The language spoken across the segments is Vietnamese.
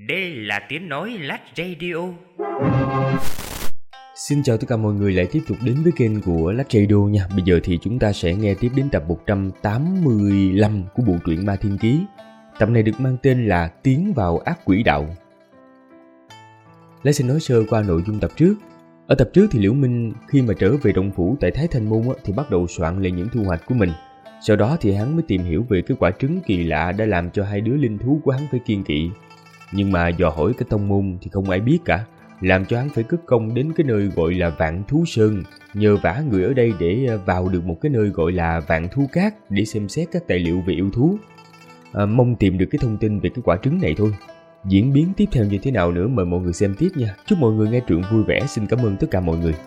Đây là tiếng nói Lách Radio. Xin chào tất cả mọi người lại tiếp tục đến với kênh của Lách Radio nha. Bây giờ thì chúng ta sẽ nghe tiếp đến tập 185 của bộ truyện Ma Thiên Ký. Tập này được mang tên là Tiến vào ác quỷ đạo. Lấy xin nói sơ qua nội dung tập trước. Ở tập trước thì Liễu Minh khi mà trở về động phủ tại Thái Thanh Môn thì bắt đầu soạn lại những thu hoạch của mình. Sau đó thì hắn mới tìm hiểu về cái quả trứng kỳ lạ đã làm cho hai đứa linh thú của hắn phải kiêng kỵ. Nhưng mà dò hỏi cái tông môn thì không ai biết cả, làm cho hắn phải cất công đến cái nơi gọi là Vạn Thú Sơn, nhờ vả người ở đây để vào được một cái nơi gọi là Vạn Thú Cát để xem xét các tài liệu về yêu thú. Mong tìm được cái thông tin về cái quả trứng này thôi. Diễn biến tiếp theo như thế nào nữa mời mọi người xem tiếp nha. Chúc mọi người nghe truyện vui vẻ. Xin cảm ơn tất cả mọi người.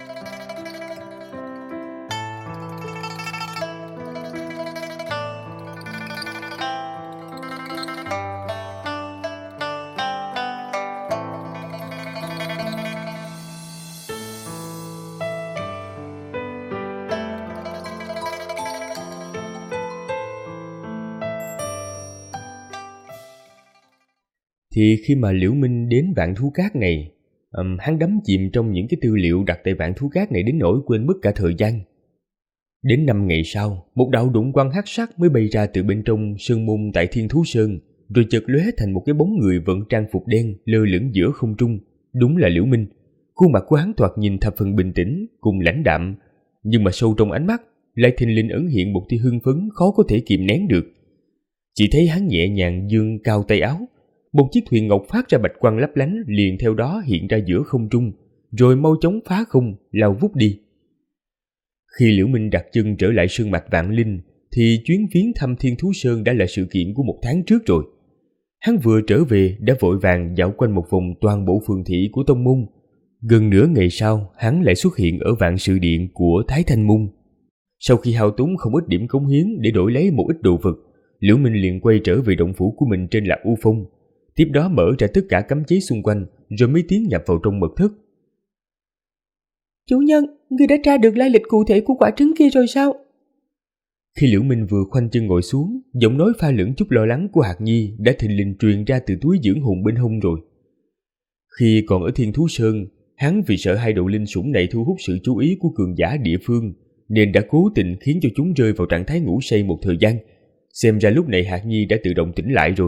Thì khi mà Liễu Minh đến Vạn Thú Cát này, hắn đắm chìm trong những cái tư liệu đặt tại Vạn Thú Cát này đến nỗi quên mất cả thời gian. Đến 5 ngày sau, một đạo đụng quang hắc sắc mới bay ra từ bên trong sơn môn tại Thiên Thú Sơn, rồi chợt lóe thành một cái bóng người vận trang phục đen lơ lửng giữa không trung. Đúng là Liễu Minh. Khuôn mặt của hắn thoạt nhìn thập phần bình tĩnh cùng lãnh đạm, nhưng mà sâu trong ánh mắt lại thình lình ẩn hiện một tia hưng phấn khó có thể kìm nén được. Chỉ thấy hắn nhẹ nhàng giương cao tay áo, một chiếc thuyền ngọc phát ra bạch quang lấp lánh liền theo đó hiện ra giữa không trung, rồi mau chóng phá không lao vút đi. Khi Liễu Minh đặt chân trở lại sơn mạch Vạn Linh thì chuyến viếng thăm Thiên Thú Sơn đã là sự kiện của 1 tháng trước rồi. Hắn vừa trở về đã vội vàng dạo quanh một vòng toàn bộ phường thị của tông môn. Gần nửa ngày sau, hắn lại xuất hiện ở Vạn Sự Điện của Thái Thanh Môn. Sau khi hao tốn không ít điểm cống hiến để đổi lấy một ít đồ vật, Liễu Minh liền quay trở về động phủ của mình trên Lạc U Phong. Tiếp đó mở ra tất cả cấm chế xung quanh, rồi mới tiến nhập vào trong mật thất. Chủ nhân, người đã tra được lai lịch cụ thể của quả trứng kia rồi sao? Khi Liễu Minh vừa khoanh chân ngồi xuống, giọng nói pha lẫn chút lo lắng của Hạc Nhi đã thình lình truyền ra từ túi dưỡng hồn bên hông rồi. Khi còn ở Thiên Thú Sơn, hắn vì sợ hai đầu linh sủng này thu hút sự chú ý của cường giả địa phương, nên đã cố tình khiến cho chúng rơi vào trạng thái ngủ say một thời gian. Xem ra lúc này Hạc Nhi đã tự động tỉnh lại rồi.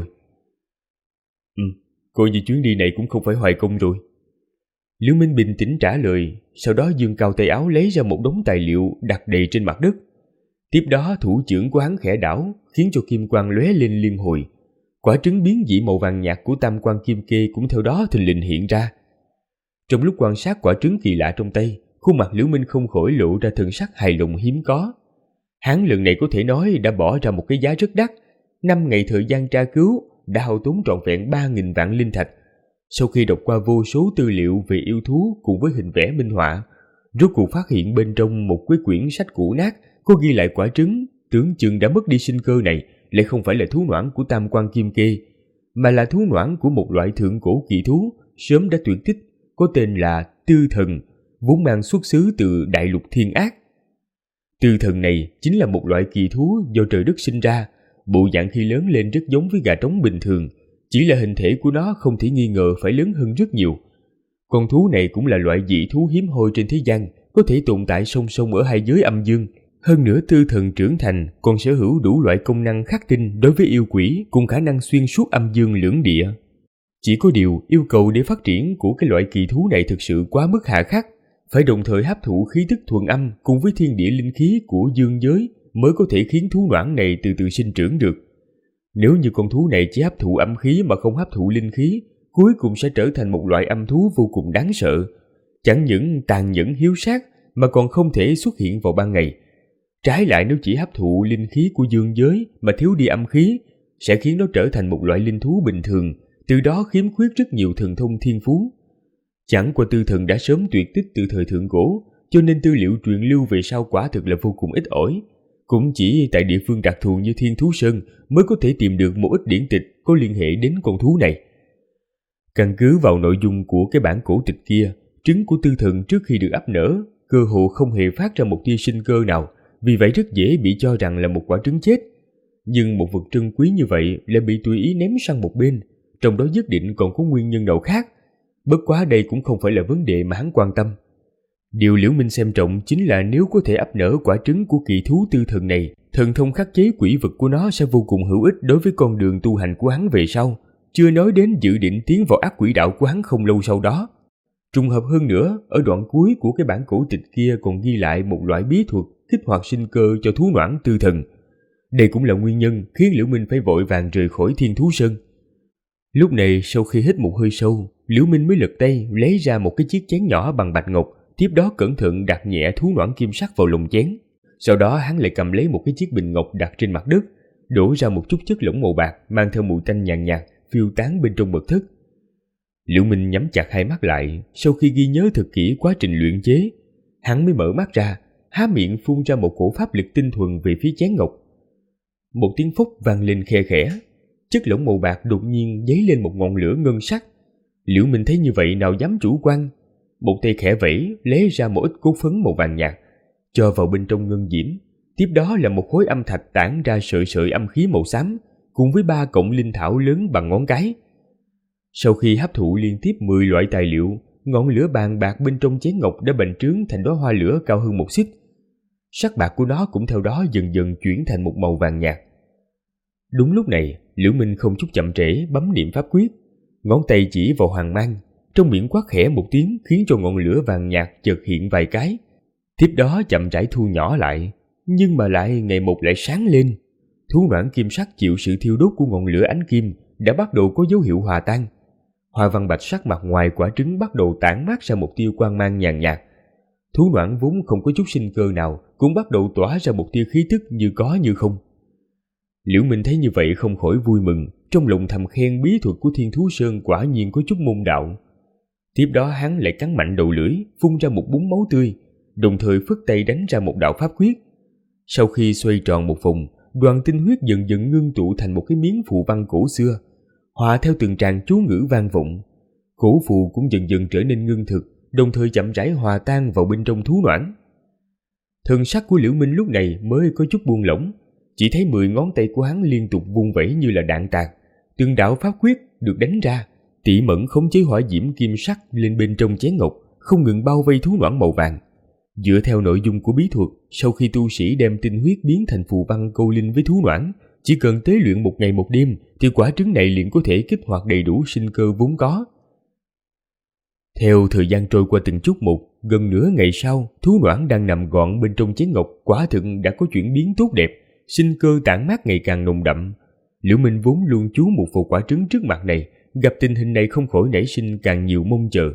Coi như chuyến đi này cũng không phải hoài công rồi. Liễu Minh bình tĩnh trả lời, sau đó giương cao tay áo lấy ra một đống tài liệu đặt đầy trên mặt đất. Tiếp đó thủ trưởng của hắn khẽ đảo, khiến cho kim quang lóe lên liên hồi. Quả trứng biến dị màu vàng nhạt của tam quan kim kê cũng theo đó thình lình hiện ra. Trong lúc quan sát quả trứng kỳ lạ trong tay, khuôn mặt Liễu Minh không khỏi lộ ra thần sắc hài lòng hiếm có. Hắn lần này có thể nói đã bỏ ra một cái giá rất đắt. 5 ngày thời gian tra cứu đã hao tốn trọn vẹn 3.000 vạn linh thạch. Sau khi đọc qua vô số tư liệu về yêu thú cùng với hình vẽ minh họa, rốt cuộc phát hiện bên trong một cái quyển sách cũ nát có ghi lại quả trứng tưởng chừng đã mất đi sinh cơ này lại không phải là thú noãn của tam quan kim kê, mà là thú noãn của một loại thượng cổ kỳ thú sớm đã tuyệt tích, có tên là Tư Thần, vốn mang xuất xứ từ đại lục Thiên Ác. Tư Thần này chính là một loại kỳ thú do trời đất sinh ra. Bộ dạng khi lớn lên rất giống với gà trống bình thường, chỉ là hình thể của nó không thể nghi ngờ phải lớn hơn rất nhiều. Con thú này cũng là loại dị thú hiếm hoi trên thế gian, có thể tồn tại song song ở hai giới âm dương. Hơn nữa Tư Thần trưởng thành còn sở hữu đủ loại công năng khắc tinh đối với yêu quỷ cùng khả năng xuyên suốt âm dương lưỡng địa. Chỉ có điều yêu cầu để phát triển của cái loại kỳ thú này thực sự quá mức hà khắc, phải đồng thời hấp thụ khí tức thuần âm cùng với thiên địa linh khí của dương giới mới có thể khiến thú noãn này từ từ sinh trưởng được. Nếu như con thú này chỉ hấp thụ âm khí mà không hấp thụ linh khí, cuối cùng sẽ trở thành một loại âm thú vô cùng đáng sợ. Chẳng những tàn nhẫn hiếu sát mà còn không thể xuất hiện vào ban ngày. Trái lại nếu chỉ hấp thụ linh khí của dương giới mà thiếu đi âm khí, sẽ khiến nó trở thành một loại linh thú bình thường, từ đó khiếm khuyết rất nhiều thần thông thiên phú. Chẳng qua Tư Thần đã sớm tuyệt tích từ thời thượng cổ, cho nên tư liệu truyền lưu về sau quả thực là vô cùng ít ỏi. Cũng chỉ tại địa phương đặc thù như Thiên Thú Sơn mới có thể tìm được một ít điển tịch có liên hệ đến con thú này. Căn cứ vào nội dung của cái bản cổ tịch kia, trứng của Tư Thần trước khi được ấp nở, cơ hồ không hề phát ra một tia sinh cơ nào, vì vậy rất dễ bị cho rằng là một quả trứng chết. Nhưng một vật trân quý như vậy lại bị tùy ý ném sang một bên, trong đó nhất định còn có nguyên nhân nào khác. Bất quá đây cũng không phải là vấn đề mà hắn quan tâm. Điều Liễu Minh xem trọng chính là nếu có thể ấp nở quả trứng của kỳ thú tư thần này, thần thông khắc chế quỷ vực của nó sẽ vô cùng hữu ích đối với con đường tu hành của hắn về sau, chưa nói đến dự định tiến vào ác quỷ đạo của hắn không lâu sau đó. Trùng hợp hơn nữa, ở đoạn cuối của cái bản cổ tịch kia còn ghi lại một loại bí thuật kích hoạt sinh cơ cho thú noãn tư thần. Đây cũng là nguyên nhân khiến Liễu Minh phải vội vàng rời khỏi Thiên Thú Sơn. Lúc này sau khi hít một hơi sâu, Liễu Minh mới lật tay lấy ra một cái chiếc chén nhỏ bằng bạch ngọc, tiếp đó cẩn thận đặt nhẹ thú noãn kim sắc vào lồng chén. Sau đó hắn lại cầm lấy một cái chiếc bình ngọc đặt trên mặt đất, đổ ra một chút chất lỏng màu bạc mang theo mùi tanh nhàn nhạt phiêu tán bên trong mật thất. Liễu Minh nhắm chặt hai mắt lại, sau khi ghi nhớ thật kỹ quá trình luyện chế, hắn mới mở mắt ra, há miệng phun ra một cổ pháp lực tinh thuần về phía chén ngọc. Một tiếng phốc vang lên khe khẽ, chất lỏng màu bạc đột nhiên dấy lên một ngọn lửa ngân sắc. Liễu Minh thấy như vậy nào dám chủ quan, một tay khẽ vẫy lấy ra một ít cốt phấn màu vàng nhạt, cho vào bên trong ngân diễm. Tiếp đó là một khối âm thạch tản ra sợi sợi âm khí màu xám, cùng với 3 cọng linh thảo lớn bằng ngón cái. Sau khi hấp thụ liên tiếp 10 loại tài liệu, ngọn lửa bàn bạc bên trong chén ngọc đã bành trướng thành đóa hoa lửa cao hơn 1 xích. Sắc bạc của nó cũng theo đó dần dần chuyển thành một màu vàng nhạt. Đúng lúc này, Liễu Minh không chút chậm trễ bấm niệm pháp quyết, ngón tay chỉ vào hoàng mang, trong miệng quát khẽ một tiếng khiến cho ngọn lửa vàng nhạt chợt hiện vài cái. Tiếp đó chậm rãi thu nhỏ lại, nhưng mà lại ngày một lại sáng lên. Thú noãn kim sắc chịu sự thiêu đốt của ngọn lửa ánh kim đã bắt đầu có dấu hiệu hòa tan. Hoa văn bạch sắc mặt ngoài quả trứng bắt đầu tản mát ra một tia quang mang nhàn nhạt. Thú noãn vốn không có chút sinh cơ nào cũng bắt đầu tỏa ra một tia khí tức như có như không. Liễu Minh thấy như vậy không khỏi vui mừng, trong lòng thầm khen bí thuật của Thiên Thú Sơn quả nhiên có chút môn đạo. Tiếp đó hắn lại cắn mạnh đầu lưỡi, phun ra một búng máu tươi, đồng thời phất tay đánh ra một đạo pháp quyết. Sau khi xoay tròn một vòng, đoàn tinh huyết dần dần ngưng tụ thành một cái miếng phù văn cổ xưa, hòa theo từng tràng chú ngữ vang vọng. Cổ phù cũng dần dần trở nên ngưng thực, đồng thời chậm rãi hòa tan vào bên trong thú noãn. Thần sắc của Liễu Minh lúc này mới có chút buông lỏng, chỉ thấy 10 ngón tay của hắn liên tục vung vẩy như là đạn tạc, từng đạo pháp quyết được đánh ra, tỉ mẩn khống chế hỏa diễm kim sắc lên bên trong chén ngọc, không ngừng bao vây thú noãn màu vàng. Dựa theo nội dung của bí thuật, sau khi tu sĩ đem tinh huyết biến thành phù văn câu linh với thú noãn, chỉ cần tế luyện 1 ngày 1 đêm thì quả trứng này liền có thể kích hoạt đầy đủ sinh cơ vốn có. Theo thời gian trôi qua từng chút một, gần nửa ngày sau, thú noãn đang nằm gọn bên trong chén ngọc quả thực đã có chuyển biến tốt đẹp, sinh cơ tản mát ngày càng nồng đậm. Liễu Minh vốn luôn chú một vào quả trứng trước mặt này, gặp tình hình này không khỏi nảy sinh càng nhiều mong chờ.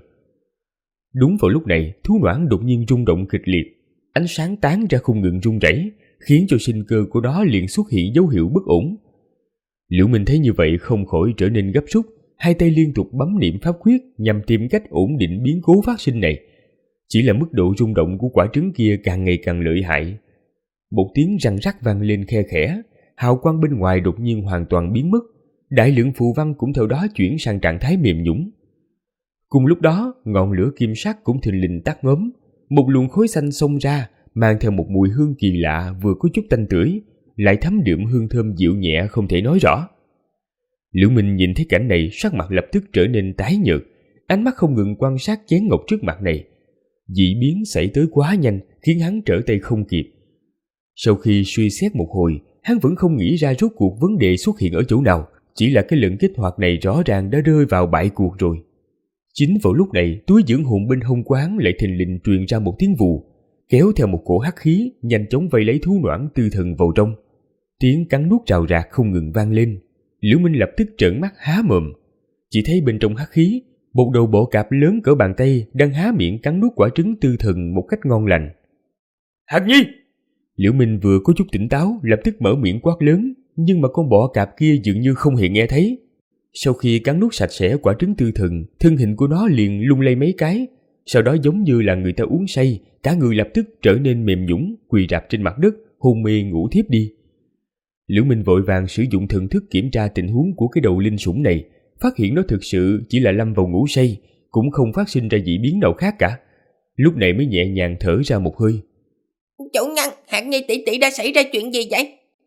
Đúng vào lúc này, thú noãn đột nhiên rung động kịch liệt, ánh sáng tán ra không ngừng rung rẩy, khiến cho sinh cơ của nó liền xuất hiện dấu hiệu bất ổn. Liễu Minh thấy như vậy không khỏi trở nên gấp rút, hai tay liên tục bấm niệm pháp quyết nhằm tìm cách ổn định biến cố phát sinh này. Chỉ là mức độ rung động của quả trứng kia càng ngày càng lợi hại. Một tiếng răng rắc vang lên khe khẽ, hào quang bên ngoài đột nhiên hoàn toàn biến mất, đại lượng phù văn cũng theo đó chuyển sang trạng thái mềm nhũn. Cùng lúc đó, ngọn lửa kim sắc cũng thình lình tắt ngấm, một luồng khói xanh xông ra, mang theo một mùi hương kỳ lạ vừa có chút tanh tưởi, lại thấm đượm hương thơm dịu nhẹ không thể nói rõ. Liễu Minh nhìn thấy cảnh này, sắc mặt lập tức trở nên tái nhợt, ánh mắt không ngừng quan sát chén ngọc trước mặt này. Dị biến xảy tới quá nhanh, khiến hắn trở tay không kịp. Sau khi suy xét một hồi, hắn vẫn không nghĩ ra rốt cuộc vấn đề xuất hiện ở chỗ nào, chỉ là cái lần kích hoạt này rõ ràng đã rơi vào bại cuộc rồi. Chính vào lúc này, túi dưỡng hồn bên hông của hắn lại thình lình truyền ra một tiếng vù, kéo theo một cổ hắc khí nhanh chóng vây lấy thú noãn tư thần vào trong. Tiếng cắn nuốt rào rạc không ngừng vang lên. Liễu Minh lập tức trợn mắt há mồm, chỉ thấy bên trong hắc khí, một đầu bọ cạp lớn cỡ bàn tay đang há miệng cắn nuốt quả trứng tư thần một cách ngon lành. Hạt Nhi! Liễu Minh vừa có chút tỉnh táo, lập tức mở miệng quát lớn, nhưng mà con bọ cạp kia dường như không hề nghe thấy. Sau khi cắn nuốt sạch sẽ quả trứng tư thần, thân hình của nó liền lung lay mấy cái, sau đó giống như là người ta uống say, cả người lập tức trở nên mềm nhũn, quỳ rạp trên mặt đất, hôn mê ngủ thiếp đi. Liễu Minh vội vàng sử dụng thần thức kiểm tra tình huống của cái đầu linh sủng này, phát hiện nó thực sự chỉ là lâm vào ngủ say, cũng không phát sinh ra dị biến nào khác cả. Lúc này mới nhẹ nhàng thở ra một hơi. Chủ nhân, Hạt Nhi tỷ tỷ đã xảy ra chuyện gì vậy?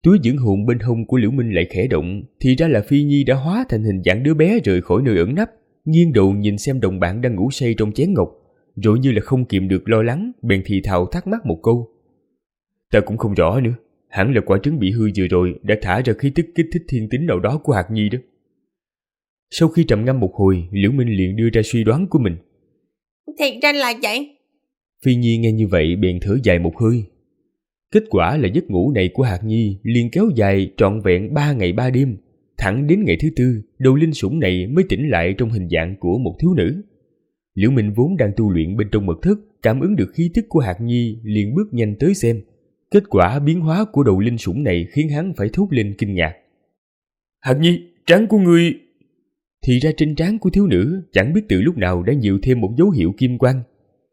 Túi dưỡng hồn bên hông của Liễu Minh lại khẽ động, thì ra là Phi Nhi đã hóa thành hình dạng đứa bé rời khỏi nơi ẩn nấp, nghiêng đầu nhìn xem đồng bạn đang ngủ say trong chén ngọc, rồi như là không kìm được lo lắng, bèn thì thào thắc mắc một câu. Ta cũng không rõ nữa, hẳn là quả trứng bị hư vừa rồi đã thả ra khí tức kích thích thiên tính nào đó của Hạt Nhi đó. Sau khi trầm ngâm một hồi, Liễu Minh liền đưa ra suy đoán của mình. Thì ra là vậy. Phi Nhi nghe như vậy bèn thở dài một hơi. Kết quả là giấc ngủ này của Hạt Nhi liền kéo dài trọn vẹn 3 ngày 3 đêm, thẳng đến ngày thứ tư, đầu linh sủng này mới tỉnh lại trong hình dạng của một thiếu nữ. Liễu Minh vốn đang tu luyện bên trong mật thất, cảm ứng được khí tức của Hạt Nhi liền bước nhanh tới xem. Kết quả biến hóa của đầu linh sủng này khiến hắn phải thốt lên kinh ngạc. Hạt Nhi, trán của ngươi... Thì ra trên trán của thiếu nữ chẳng biết từ lúc nào đã nhiều thêm một dấu hiệu kim quang.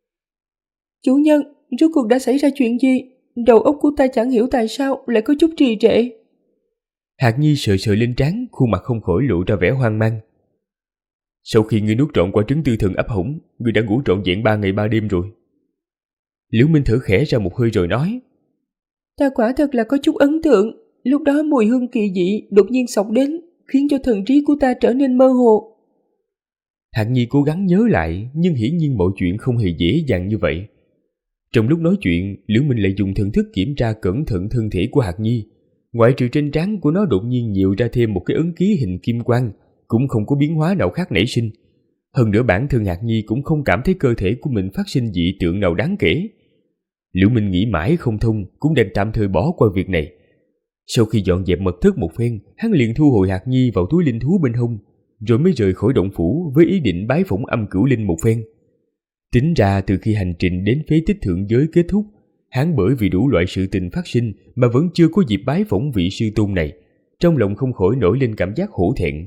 Chủ nhân, rốt cuộc đã xảy ra chuyện gì? Đầu óc của ta chẳng hiểu tại sao lại có chút trì trệ. Hạt Nhi sờ sờ lên trán, khuôn mặt không khỏi lộ ra vẻ hoang mang. Sau khi ngươi nuốt trọn quả trứng tư thần ấp hổng, ngươi đã ngủ trọn vẹn 3 ngày 3 đêm rồi. Liễu Minh thở khẽ ra một hơi rồi nói. Ta quả thật là có chút ấn tượng. Lúc đó mùi hương kỳ dị đột nhiên xộc đến, khiến cho thần trí của ta trở nên mơ hồ. Hạt Nhi cố gắng nhớ lại, nhưng hiển nhiên mọi chuyện không hề dễ dàng như vậy. Trong lúc nói chuyện, Liễu Minh lại dùng thần thức kiểm tra cẩn thận thân thể của Hạt Nhi. Ngoại trừ trên trán của nó đột nhiên nhiều ra thêm một cái ấn ký hình kim quang, cũng không có biến hóa nào khác nảy sinh. Hơn nữa bản thân Hạt Nhi cũng không cảm thấy cơ thể của mình phát sinh dị tượng nào đáng kể. Liễu Minh nghĩ mãi không thông, cũng đành tạm thời bỏ qua việc này. Sau khi dọn dẹp mật thất một phen, hắn liền thu hồi Hạt Nhi vào túi linh thú bên hông, rồi mới rời khỏi động phủ với ý định bái phỏng âm cửu linh một phen. Tính ra từ khi hành trình đến phế tích thượng giới kết thúc, hắn bởi vì đủ loại sự tình phát sinh mà vẫn chưa có dịp bái phỏng vị sư tôn này, trong lòng không khỏi nổi lên cảm giác hổ thẹn.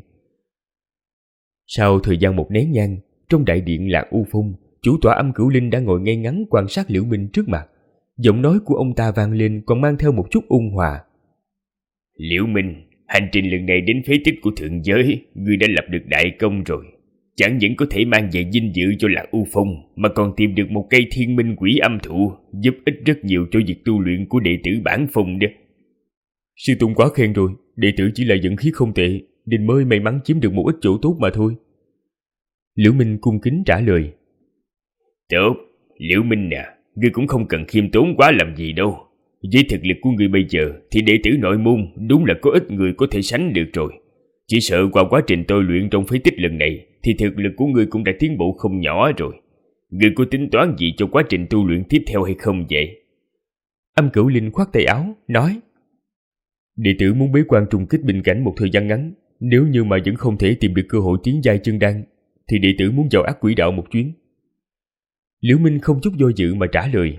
Sau thời gian một nén nhang, trong đại điện Lạc U Phong, chủ tọa âm cửu linh đã ngồi ngay ngắn quan sát Liễu Minh trước mặt. Giọng nói của ông ta vang lên còn mang theo một chút ôn hòa. Liễu Minh, hành trình lần này đến phế tích của thượng giới, ngươi đã lập được đại công rồi. Chẳng những có thể mang về vinh dự cho Lạc U Phong, mà còn tìm được một cây thiên minh quỷ âm thụ, giúp ích rất nhiều cho việc tu luyện của đệ tử bản phong đó. Sư tôn quá khen rồi, đệ tử chỉ là vận khí không tệ, nên mới may mắn chiếm được một ít chỗ tốt mà thôi. Liễu Minh cung kính trả lời. Tốt, Liễu Minh nè, ngươi cũng không cần khiêm tốn quá làm gì đâu. Với thực lực của ngươi bây giờ thì đệ tử nội môn đúng là có ít người có thể sánh được rồi. Chỉ sợ qua quá trình tôi luyện trong phế tích lần này thì thực lực của ngươi cũng đã tiến bộ không nhỏ rồi. Ngươi có tính toán gì cho quá trình tu luyện tiếp theo hay không vậy? Âm Cửu Linh khoát tay áo, nói. Đệ tử muốn bế quan trùng kích bình cảnh một thời gian ngắn. Nếu như mà vẫn không thể tìm được cơ hội tiến giai chân đan, thì đệ tử muốn vào ác quỷ đạo một chuyến. Liễu Minh không chút do dự mà trả lời.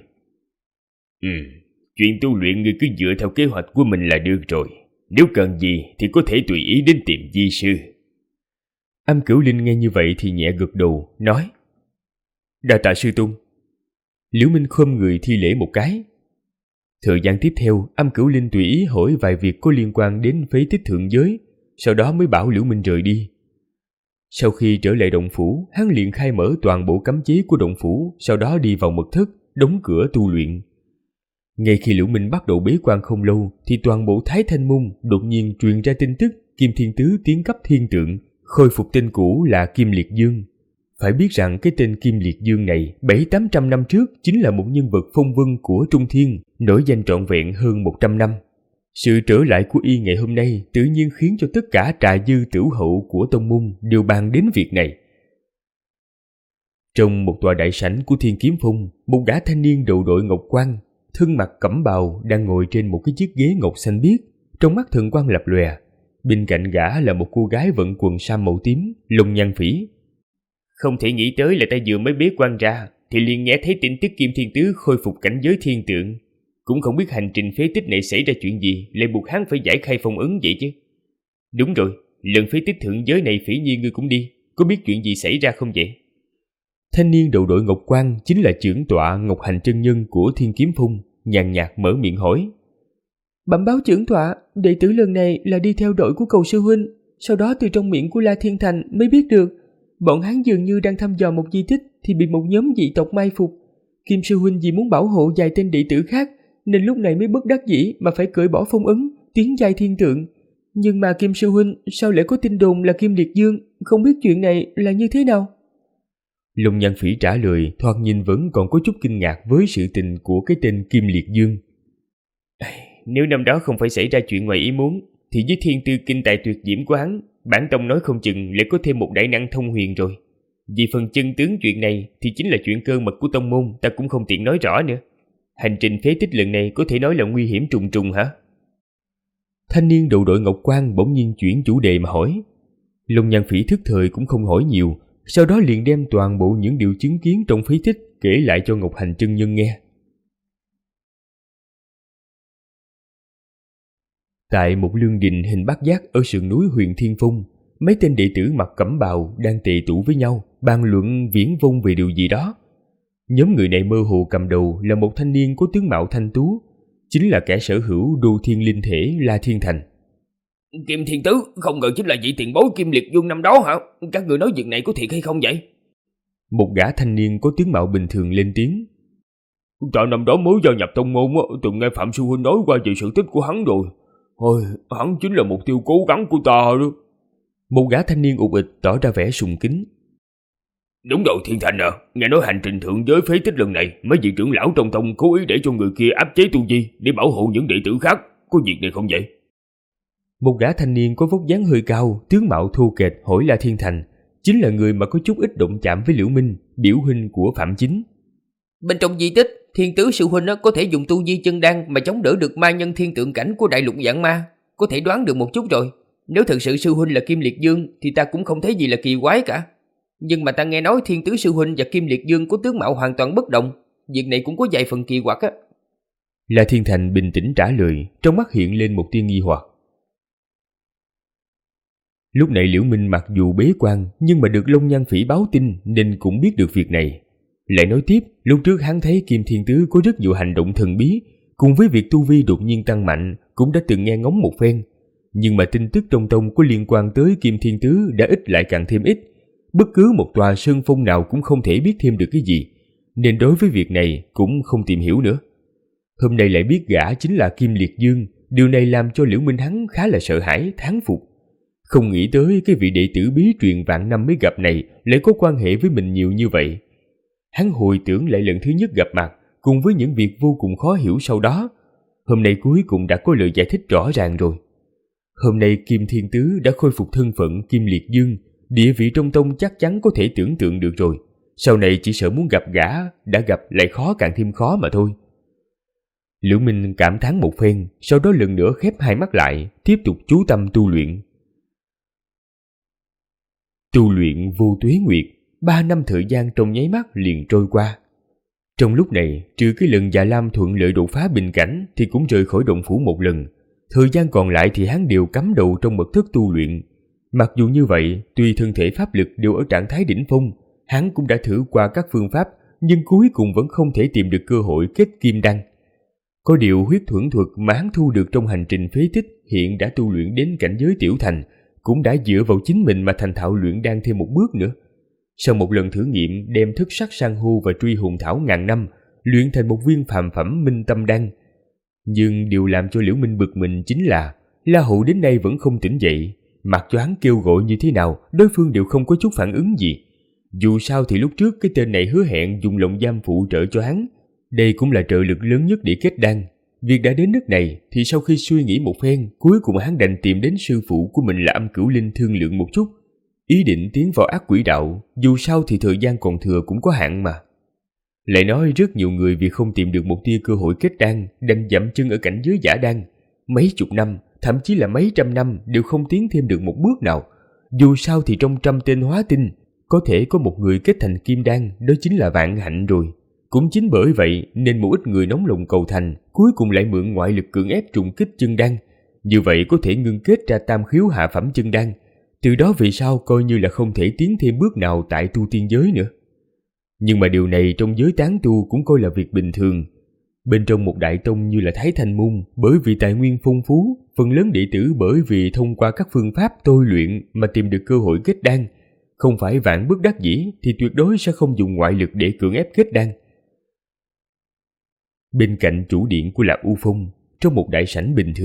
Chuyện tu luyện ngươi cứ dựa theo kế hoạch của mình là được rồi. Nếu cần gì thì có thể tùy ý đến tìm di sư. Âm Cửu Linh nghe như vậy thì nhẹ gật đầu, nói. Đa tạ sư tôn. Liễu Minh khom người thi lễ một cái. Thời gian tiếp theo, Âm Cửu Linh tùy ý hỏi vài việc có liên quan đến phế tích thượng giới, sau đó mới bảo Liễu Minh rời đi. Sau khi trở lại động phủ, hắn liền khai mở toàn bộ cấm chế của động phủ, sau đó đi vào mật thất, đóng cửa tu luyện. Ngay khi Liễu Minh bắt đầu bế quan không lâu, thì toàn bộ Thái Thanh Môn đột nhiên truyền ra tin tức Kim Thiên Tứ tiến cấp thiên tượng, khôi phục tên cũ là Kim Liệt Dương. Phải biết rằng cái tên Kim Liệt Dương này 700-800 năm trước chính là một nhân vật phong vân của Trung Thiên, nổi danh trọn vẹn hơn 100 năm. Sự trở lại của y ngày hôm nay tự nhiên khiến cho tất cả trà dư tửu hậu của tông môn đều bàn đến việc này. Trong một tòa đại sảnh của Thiên Kiếm Phong, một gã thanh niên đầu đội ngọc quan, thân mặc cẩm bào đang ngồi trên một cái chiếc ghế ngọc xanh biếc, trong mắt thần quang lập lòe. Bên cạnh gã là một cô gái vận quần sam màu tím, lông nhan phỉ. Không thể nghĩ tới là ta vừa mới bế quan ra thì liền nghe thấy tin tức Kim Thiên Tứ khôi phục cảnh giới thiên tượng. Cũng không biết hành trình phế tích này xảy ra chuyện gì lại buộc hắn phải giải khai phong ấn vậy chứ. Đúng rồi, lần phế tích thượng giới này Phỉ Nhi ngươi cũng đi, có biết chuyện gì xảy ra không vậy? Thanh niên đầu đội ngọc quan chính là trưởng tọa Ngọc Hành chân nhân của Thiên Kiếm Phong, nhàn nhạt mở miệng hỏi. Bẩm báo trưởng tọa, đệ tử lần này là đi theo đội của Cầu sư huynh, sau đó từ trong miệng của La Thiên Thành mới biết được, bọn hắn dường như đang thăm dò một di tích thì bị một nhóm dị tộc mai phục. Kim sư huynh vì muốn bảo hộ vài tên đệ tử khác nên lúc này mới bất đắc dĩ mà phải cởi bỏ phong ấn, tiến giai thiên tượng. Nhưng mà Kim sư huynh sao lại có tin đồn là Kim Liệt Dương, không biết chuyện này là như thế nào? Long Nhan Phỉ trả lời thoạt nhìn vẫn còn có chút kinh ngạc với sự tình của cái tên Kim Liệt Dương. Nếu năm đó không phải xảy ra chuyện ngoài ý muốn, thì với thiên tư kinh tài tuyệt diễm của hắn, bản tông nói không chừng lại có thêm một đại năng thông huyền rồi. Vì phần chân tướng chuyện này thì chính là chuyện cơ mật của tông môn, ta cũng không tiện nói rõ nữa. Hành trình phế tích lần này có thể nói là nguy hiểm trùng trùng hả? Thanh niên đầu đội ngọc quan bỗng nhiên chuyển chủ đề mà hỏi. Long Nhan Phỉ thức thời cũng không hỏi nhiều, sau đó liền đem toàn bộ những điều chứng kiến trong phế tích kể lại cho Ngọc Hành chân nhân nghe. Tại một lương đình hình bát giác ở sườn núi huyện Thiên Phong, mấy tên đệ tử mặc cẩm bào đang tề tụ với nhau, bàn luận viển vông về điều gì đó. Nhóm người này mơ hồ cầm đầu là một thanh niên có tướng mạo thanh tú, chính là kẻ sở hữu đô thiên linh thể La Thiên Thành. Kim Thiên Tứ không ngờ chính là vị tiền bối Kim Liệt Dương năm đó hả? Các người nói việc này có thiệt hay không vậy? Một gã thanh niên có tướng mạo bình thường lên tiếng. Ta năm đó mới gia nhập tông môn, từng nghe Phạm Sư Huynh nói qua về sự tích của hắn rồi. Thôi, hắn chính là mục tiêu cố gắng của ta đó. Một gã thanh niên ụt ịch tỏ ra vẻ sùng kính. Đúng rồi Thiên Thành à, nghe nói hành trình thượng giới phế tích lần này, mấy vị trưởng lão trong tông cố ý để cho người kia áp chế tu vi để bảo hộ những đệ tử khác, có việc này không vậy? Một gã thanh niên có vóc dáng hơi cao, tướng mạo thô kệch hỏi La Thiên Thành, chính là người mà có chút ít động chạm với Liễu Minh, biểu huynh của Phạm Chính. Bên trong di tích, Thiên Tứ sư huynh có thể dùng tu vi chân đan mà chống đỡ được ma nhân thiên tượng cảnh của đại lục vạn ma, có thể đoán được một chút rồi. Nếu thật sự sư huynh là Kim Liệt Dương thì ta cũng không thấy gì là kỳ quái cả. Nhưng mà ta nghe nói Thiên Tứ sư huynh và Kim Liệt Dương có tướng mạo hoàn toàn bất đồng, việc này cũng có vài phần kỳ quặc á. La Thiên Thành bình tĩnh trả lời, trong mắt hiện lên một tia nghi hoặc. Lúc này Liễu Minh mặc dù bế quan nhưng mà được Long Nhan Phỉ báo tin nên cũng biết được việc này. Lại nói tiếp, lúc trước hắn thấy Kim Thiên Tứ có rất nhiều hành động thần bí, cùng với việc tu vi đột nhiên tăng mạnh cũng đã từng nghe ngóng một phen. Nhưng mà tin tức trong tông có liên quan tới Kim Thiên Tứ đã ít lại càng thêm ít. Bất cứ một tòa sơn phong nào cũng không thể biết thêm được cái gì, nên đối với việc này cũng không tìm hiểu nữa. Hôm nay lại biết gã chính là Kim Liệt Dương, điều này làm cho Liễu Minh hắn khá là sợ hãi, thán phục. Không nghĩ tới cái vị đệ tử bí truyền vạn năm mới gặp này lại có quan hệ với mình nhiều như vậy. Hắn hồi tưởng lại lần thứ nhất gặp mặt, cùng với những việc vô cùng khó hiểu sau đó. Hôm nay cuối cùng đã có lời giải thích rõ ràng rồi. Hôm nay Kim Thiên Tứ đã khôi phục thân phận Kim Liệt Dương, địa vị trong tông chắc chắn có thể tưởng tượng được rồi. Sau này chỉ sợ muốn gặp gã, đã gặp lại khó càng thêm khó mà thôi. Liễu Minh cảm thán một phen, sau đó lần nữa khép hai mắt lại, tiếp tục chú tâm tu luyện. Tu luyện vô tuế nguyệt, 3 năm thời gian trong nháy mắt liền trôi qua. Trong lúc này, trừ cái lần Dạ Lam thuận lợi đột phá bình cảnh thì cũng rời khỏi động phủ một lần. Thời gian còn lại thì hắn đều cắm đầu trong mật thất tu luyện. Mặc dù như vậy, tuy thân thể pháp lực đều ở trạng thái đỉnh phong, hắn cũng đã thử qua các phương pháp, nhưng cuối cùng vẫn không thể tìm được cơ hội kết kim đan. Có điều huyết thuẫn thuật mà hắn thu được trong hành trình phế tích hiện đã tu luyện đến cảnh giới tiểu thành, cũng đã dựa vào chính mình mà thành thạo luyện đan thêm một bước nữa. Sau một lần thử nghiệm đem thức sắc san hô và truy hồn thảo ngàn năm luyện thành một viên phàm phẩm minh tâm đan. Nhưng điều làm cho Liễu Minh bực mình chính là La Hậu đến nay vẫn không tỉnh dậy, mặc cho hắn kêu gọi như thế nào đối phương đều không có chút phản ứng gì. Dù sao thì lúc trước cái tên này hứa hẹn dùng lồng giam phụ trợ cho hắn, đây cũng là trợ lực lớn nhất để kết đan. Việc đã đến nước này thì sau khi suy nghĩ một phen, cuối cùng hắn đành tìm đến sư phụ của mình là Âm Cửu Linh thương lượng một chút, ý định tiến vào ác quỷ đạo, dù sao thì thời gian còn thừa cũng có hạn mà. Lại nói rất nhiều người vì không tìm được một tia cơ hội kết đan đành dậm chân ở cảnh giới giả đan, mấy chục năm, thậm chí là mấy trăm năm đều không tiến thêm được một bước nào. Dù sao thì trong 100 tên hóa tinh, có thể có một người kết thành kim đan, đó chính là vạn hạnh rồi. Cũng chính bởi vậy nên một ít người nóng lòng cầu thành, cuối cùng lại mượn ngoại lực cưỡng ép trùng kích chân đan. Như vậy có thể ngưng kết ra tam khiếu hạ phẩm chân đan. Từ đó về sau coi như là không thể tiến thêm bước nào tại tu tiên giới nữa. Nhưng mà điều này trong giới tán tu cũng coi là việc bình thường. Bên trong một đại tông như là Thái Thanh Môn, bởi vì tài nguyên phong phú, phần lớn đệ tử bởi vì thông qua các phương pháp tôi luyện mà tìm được cơ hội kết đan. Không phải vạn bất đắc dĩ thì tuyệt đối sẽ không dùng ngoại lực để cưỡng ép kết đan. Bên cạnh chủ điện của Lạc U Phong, trong một đại sảnh bình thường,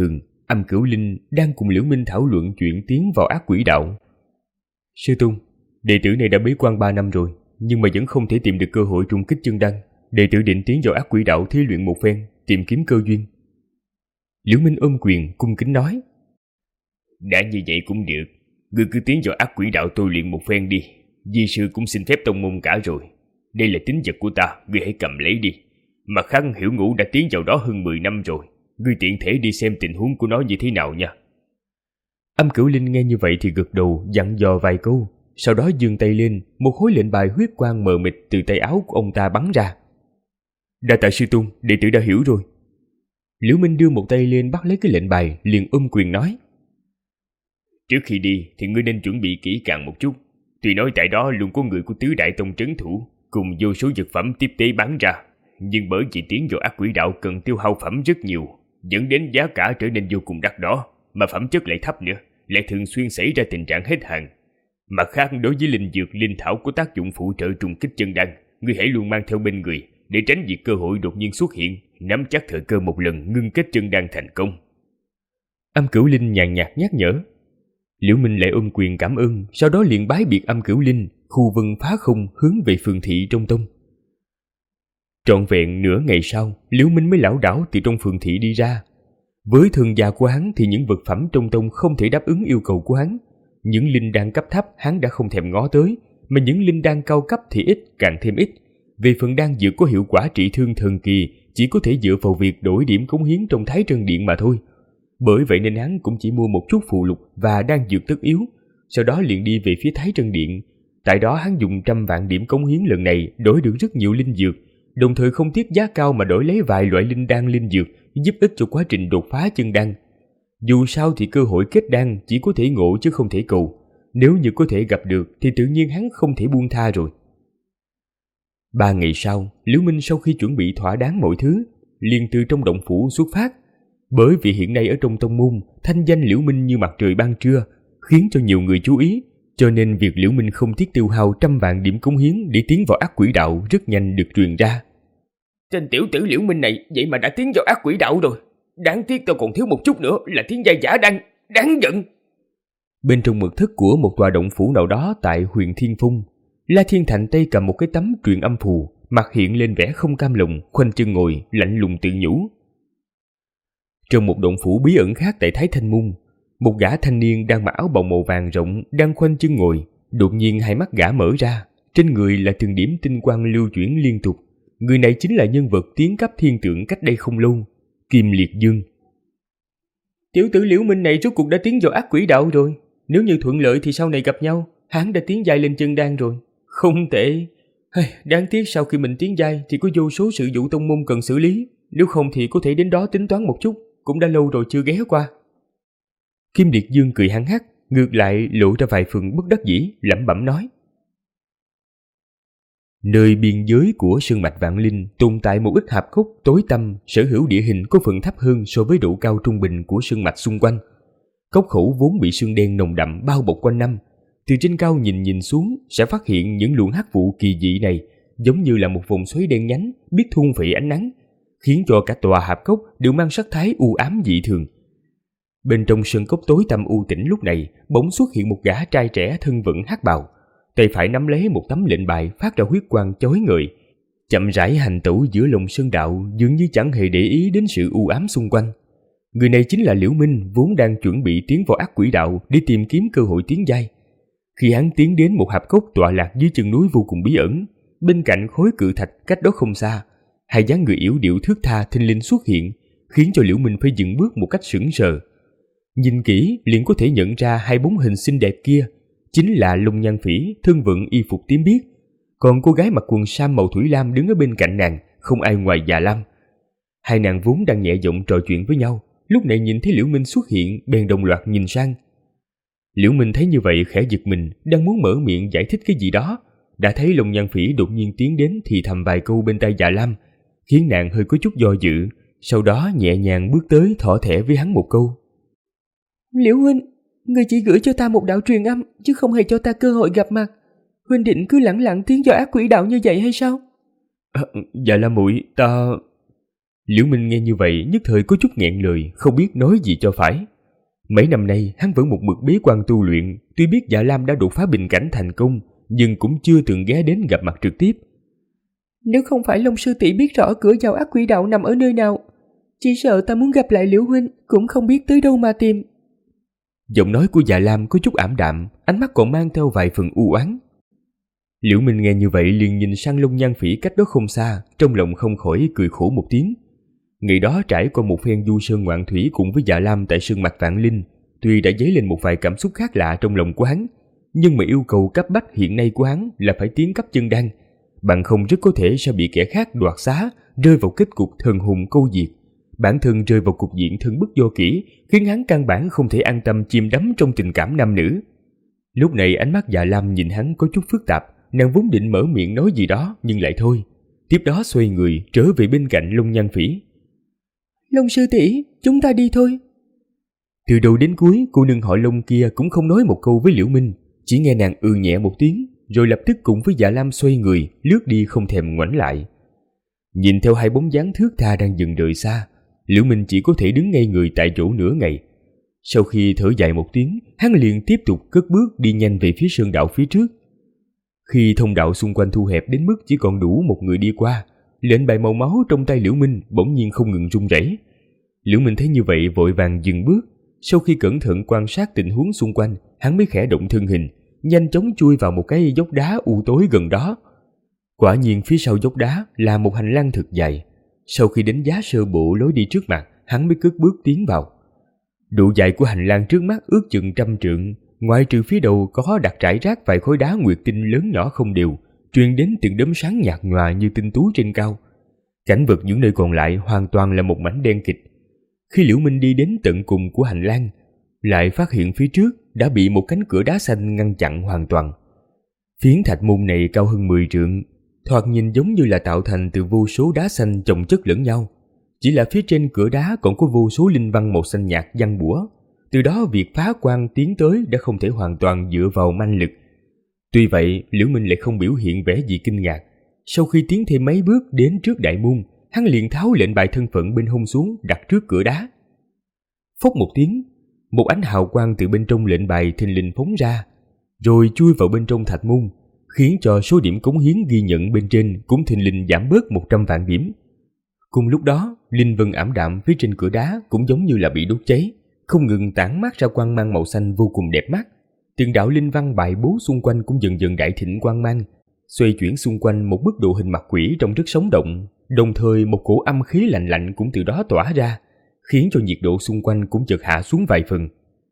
Âm Cửu Linh đang cùng Liễu Minh thảo luận chuyện tiến vào ác quỷ đạo. Sư Tôn, đệ tử này đã bế quan 3 năm rồi, nhưng mà vẫn không thể tìm được cơ hội trùng kích chân đăng. Đệ tử định tiến vào ác quỷ đạo thí luyện một phen, tìm kiếm cơ duyên. Liễu Minh ôm quyền cung kính nói. Đã như vậy cũng được, ngươi cứ tiến vào ác quỷ đạo tôi luyện một phen đi. Di sư cũng xin phép tông môn cả rồi. Đây là tín vật của ta, ngươi hãy cầm lấy đi. Mà Khang Hiểu Ngũ đã tiến vào đó hơn 10 năm rồi, ngươi tiện thể đi xem tình huống của nó như thế nào nha. Âm Cửu Linh nghe như vậy thì gật đầu dặn dò vài câu, sau đó giương tay lên, một khối lệnh bài huyết quang mờ mịt từ tay áo của ông ta bắn ra. Đa tạ sư tôn, đệ tử đã hiểu rồi. Liễu Minh đưa một tay lên bắt lấy cái lệnh bài, liền ôm quyền nói. Trước khi đi thì ngươi nên chuẩn bị kỹ càng một chút. Tuy nói tại đó luôn có người của Tứ Đại Tông trấn thủ, cùng vô số vật phẩm tiếp tế bán ra, nhưng bởi vì tiến vào ác quỷ đạo cần tiêu hao phẩm rất nhiều, dẫn đến giá cả trở nên vô cùng đắt đỏ, mà phẩm chất lại thấp nữa, lại thường xuyên xảy ra tình trạng hết hàng. Mặt khác, đối với linh dược linh thảo có tác dụng phụ trợ trùng kích chân đan, ngươi hãy luôn mang theo bên người để tránh việc cơ hội đột nhiên xuất hiện, nắm chắc thời cơ một lần ngưng kết chân đan thành công. Âm Cửu Linh nhàn nhạt nhắc nhở. Liễu Minh lại ôm quyền cảm ơn, sau đó liền bái biệt Âm Cửu Linh, khu vân phá không hướng về phường thị trong tông. Trọn vẹn nửa ngày sau, Liễu Minh mới lảo đảo từ trong phường thị đi ra. Với thương gia của hắn thì những vật phẩm trong tông không thể đáp ứng yêu cầu của hắn. Những linh đan cấp thấp hắn đã không thèm ngó tới, mà những linh đan cao cấp thì ít càng thêm ít. Về phần đan dược có hiệu quả trị thương thần kỳ, chỉ có thể dựa vào việc đổi điểm cống hiến trong Thái Trân Điện mà thôi. Bởi vậy nên hắn cũng chỉ mua một chút phụ lục và đan dược tất yếu, sau đó liền đi về phía Thái Trân Điện. Tại đó hắn dùng 100 vạn điểm cống hiến lần này đổi được rất nhiều linh dược, đồng thời không tiếc giá cao mà đổi lấy vài loại linh đan linh dược giúp ích cho quá trình đột phá chân đan. Dù sao thì cơ hội kết đan chỉ có thể ngộ chứ không thể cầu, nếu như có thể gặp được thì tự nhiên hắn không thể buông tha rồi. 3 ngày sau, Liễu Minh sau khi chuẩn bị thỏa đáng mọi thứ, liền từ trong động phủ xuất phát. Bởi vì hiện nay ở trong tông môn, thanh danh Liễu Minh như mặt trời ban trưa, khiến cho nhiều người chú ý, cho nên việc Liễu Minh không tiếc tiêu hao 100 vạn điểm cống hiến để tiến vào ác quỷ đạo rất nhanh được truyền ra. Tên tiểu tử Liễu Minh này vậy mà đã tiến vào ác quỷ đạo rồi. Đáng tiếc tao còn thiếu một chút nữa là thiên giai giả đan, đáng giận. Bên trong mật thất của một tòa động phủ nào đó tại huyện Thiên Phong, La Thiên Thành tay cầm một cái tấm truyền âm phù, mặt hiện lên vẻ không cam lòng, khoanh chân ngồi, lạnh lùng tự nhủ. Trong một động phủ bí ẩn khác tại Thái Thanh Môn, một gã thanh niên đang mặc áo bào màu vàng rộng đang khoanh chân ngồi, đột nhiên hai mắt gã mở ra, trên người là từng điểm tinh quang lưu chuyển liên tục. Người này chính là nhân vật tiến cấp thiên tượng cách đây không lâu, Kim Liệt Dương. Tiểu tử Liễu Minh này rốt cuộc đã tiến vào ác quỷ đạo rồi. Nếu như thuận lợi thì sau này gặp nhau, hắn đã tiến giai lên chân đan rồi. Không tệ. Đáng tiếc sau khi mình tiến giai thì có vô số sự vụ tông môn cần xử lý. Nếu không thì có thể đến đó tính toán một chút, cũng đã lâu rồi chưa ghé qua. Kim Liệt Dương cười hăng hắc, ngược lại lộ ra vài phần bất đắc dĩ, lẩm bẩm nói. Nơi biên giới của sơn mạch Vạn Linh tồn tại một ít hạp cốc tối tăm, sở hữu địa hình có phần thấp hơn so với độ cao trung bình của sơn mạch xung quanh. Cốc khẩu vốn bị sương đen nồng đậm bao bọc quanh năm, từ trên cao nhìn xuống sẽ phát hiện những luồng hắc vụ kỳ dị này giống như là một vòng xoáy đen nhánh biết thôn phệ ánh nắng, khiến cho cả tòa hạp cốc đều mang sắc thái u ám dị thường. Bên trong sơn cốc tối tăm u tĩnh lúc này bỗng xuất hiện một gã trai trẻ thân vận hắc bào, tay phải nắm lấy một tấm lệnh bài phát ra huyết quang chói ngời, chậm rãi hành tẩu giữa lòng sơn đạo, dường như chẳng hề để ý đến sự u ám xung quanh. Người này chính là Liễu Minh, vốn đang chuẩn bị tiến vào ác quỷ đạo để tìm kiếm cơ hội tiến giai. Khi hắn tiến đến một hạp cốc tọa lạc dưới chân núi vô cùng bí ẩn, bên cạnh khối cự thạch cách đó không xa, hai dáng người yểu điệu thướt tha thình lình xuất hiện, khiến cho Liễu Minh phải dừng bước một cách sững sờ. Nhìn kỹ liền có thể nhận ra hai bóng hình xinh đẹp kia chính là Long Nhan Phỉ thân vận y phục tím biếc, còn cô gái mặc quần sam màu thủy lam đứng ở bên cạnh nàng không ai ngoài Già Lam. Hai nàng vốn đang nhẹ giọng trò chuyện với nhau, lúc này nhìn thấy Liễu Minh xuất hiện bèn đồng loạt nhìn sang. Liễu Minh thấy như vậy khẽ giật mình, đang muốn mở miệng giải thích cái gì đó, đã thấy Long Nhan Phỉ đột nhiên tiến đến thì thầm vài câu bên tai Già Lam, khiến nàng hơi có chút do dự, sau đó nhẹ nhàng bước tới thỏ thẻ với hắn một câu. Liễu huynh, người chỉ gửi cho ta một đạo truyền âm chứ không hề cho ta cơ hội gặp mặt. Huynh định cứ lẳng lặng tiến vào ác quỷ đạo như vậy hay sao? Dạ Lam muội, ta... Liễu Minh nghe như vậy nhất thời có chút nghẹn lời, không biết nói gì cho phải. Mấy năm nay hắn vẫn một mực bế quan tu luyện, tuy biết Dạ Lam đã đột phá bình cảnh thành công, nhưng cũng chưa từng ghé đến gặp mặt trực tiếp. Nếu không phải Long sư tỷ biết rõ cửa vào ác quỷ đạo nằm ở nơi nào, chỉ sợ ta muốn gặp lại Liễu huynh cũng không biết tới đâu mà tìm. Giọng nói của Dạ Lam có chút ảm đạm, ánh mắt còn mang theo vài phần u oán. Liễu Minh nghe như vậy liền nhìn sang Long Nhan Phỉ cách đó không xa, trong lòng không khỏi cười khổ một tiếng. Ngày đó trải qua một phen du sơn ngoạn thủy cùng với Dạ Lam tại Sơn Mạch Vạn Linh, tuy đã dấy lên một vài cảm xúc khác lạ trong lòng của hắn, nhưng mà yêu cầu cấp bách hiện nay của hắn là phải tiến cấp chân đan, bằng không rất có thể sẽ bị kẻ khác đoạt xá, rơi vào kết cục thần hùng câu diệt. Bản thân rơi vào cục diện thân bức do kỹ, khiến hắn căn bản không thể an tâm chìm đắm trong tình cảm nam nữ. Lúc này ánh mắt Dạ Lam nhìn hắn có chút phức tạp, nàng vốn định mở miệng nói gì đó nhưng lại thôi. Tiếp đó xoay người trở về bên cạnh Long Nhan Phỉ. Long sư tỷ, chúng ta đi thôi. Từ đầu đến cuối, cô nương họ Long kia cũng không nói một câu với Liễu Minh, chỉ nghe nàng nhẹ một tiếng, rồi lập tức cùng với Dạ Lam xoay người, lướt đi không thèm ngoảnh lại. Nhìn theo hai bóng dáng thướt tha đang dần rời xa, Liễu Minh chỉ có thể đứng ngây người tại chỗ nửa ngày. Sau khi thở dài một tiếng, hắn liền tiếp tục cất bước đi nhanh về phía sơn đạo phía trước. Khi thông đạo xung quanh thu hẹp đến mức chỉ còn đủ một người đi qua, lệnh bài màu máu trong tay Liễu Minh bỗng nhiên không ngừng rung rẩy. Liễu Minh thấy như vậy vội vàng dừng bước. Sau khi cẩn thận quan sát tình huống xung quanh, hắn mới khẽ động thân hình, nhanh chóng chui vào một cái dốc đá u tối gần đó. Quả nhiên phía sau dốc đá là một hành lang thật dài. Sau khi đánh giá sơ bộ lối đi trước mặt, hắn mới cất bước tiến vào. Độ dài của hành lang trước mắt ước chừng 100 trượng, ngoại trừ phía đầu có đặt rải rác vài khối đá nguyệt tinh lớn nhỏ không đều, truyền đến từng đốm sáng nhạt nhòa như tinh tú trên cao. Cảnh vật những nơi còn lại hoàn toàn là một mảnh đen kịt. Khi Liễu Minh đi đến tận cùng của hành lang, lại phát hiện phía trước đã bị một cánh cửa đá xanh ngăn chặn hoàn toàn. Phiến thạch môn này cao hơn 10 trượng, thoạt nhìn giống như là tạo thành từ vô số đá xanh chồng chất lẫn nhau. Chỉ là phía trên cửa đá còn có vô số linh văn màu xanh nhạt giăng bủa. Từ đó việc phá quan tiến tới đã không thể hoàn toàn dựa vào manh lực. Tuy vậy, Liễu Minh lại không biểu hiện vẻ gì kinh ngạc. Sau khi tiến thêm mấy bước đến trước đại môn, hắn liền tháo lệnh bài thân phận bên hông xuống đặt trước cửa đá. Phốc một tiếng, một ánh hào quang từ bên trong lệnh bài thình lình phóng ra, rồi chui vào bên trong thạch môn, khiến cho số điểm cống hiến ghi nhận bên trên cũng thình lình giảm bớt 100 vạn điểm. Cùng lúc đó, linh vân ảm đạm phía trên cửa đá cũng giống như là bị đốt cháy, không ngừng tản mát ra quang mang màu xanh vô cùng đẹp mắt. Từng đạo linh văn bài bố xung quanh cũng dần dần đại thịnh quang mang, xoay chuyển xung quanh một bức độ hình mặt quỷ trông rất sống động. Đồng thời một cổ âm khí lạnh lạnh cũng từ đó tỏa ra, khiến cho nhiệt độ xung quanh cũng chợt hạ xuống vài phần.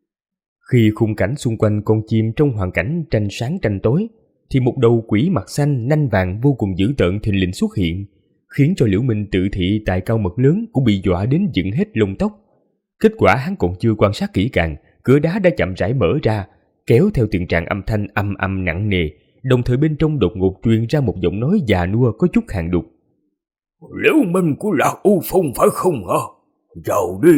Khi khung cảnh xung quanh con chim trong hoàn cảnh tranh sáng tranh tối, thì một đầu quỷ mặt xanh nanh vàng vô cùng dữ tợn thình lình xuất hiện, khiến cho Liễu Minh tự thị tài cao mật lớn cũng bị dọa đến dựng hết lông tóc. Kết quả hắn còn chưa quan sát kỹ càng, cửa đá đã chậm rãi mở ra, kéo theo từng tràng âm thanh âm âm nặng nề, đồng thời bên trong đột ngột truyền ra một giọng nói già nua có chút hàn đục. Liễu Minh của Lạc U Phong phải không hả? Vào đi.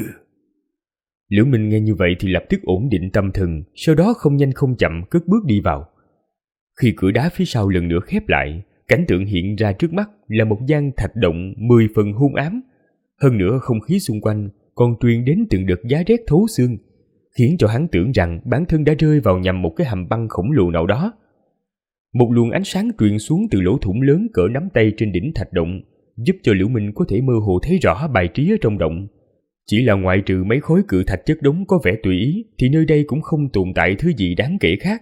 Liễu Minh nghe như vậy thì lập tức ổn định tâm thần, sau đó không nhanh không chậm cất bước đi vào. Khi cửa đá phía sau lần nữa khép lại, cảnh tượng hiện ra trước mắt là một gian thạch động 10 phần hung ám. Hơn nữa không khí xung quanh còn truyền đến từng đợt giá rét thấu xương, khiến cho hắn tưởng rằng bản thân đã rơi vào nhầm một cái hầm băng khổng lồ nào đó. Một luồng ánh sáng truyền xuống từ lỗ thủng lớn cỡ nắm tay trên đỉnh thạch động, giúp cho Liễu Minh có thể mơ hồ thấy rõ bài trí ở trong động. Chỉ là ngoại trừ mấy khối cự thạch chất đống có vẻ tùy ý, thì nơi đây cũng không tồn tại thứ gì đáng kể khác.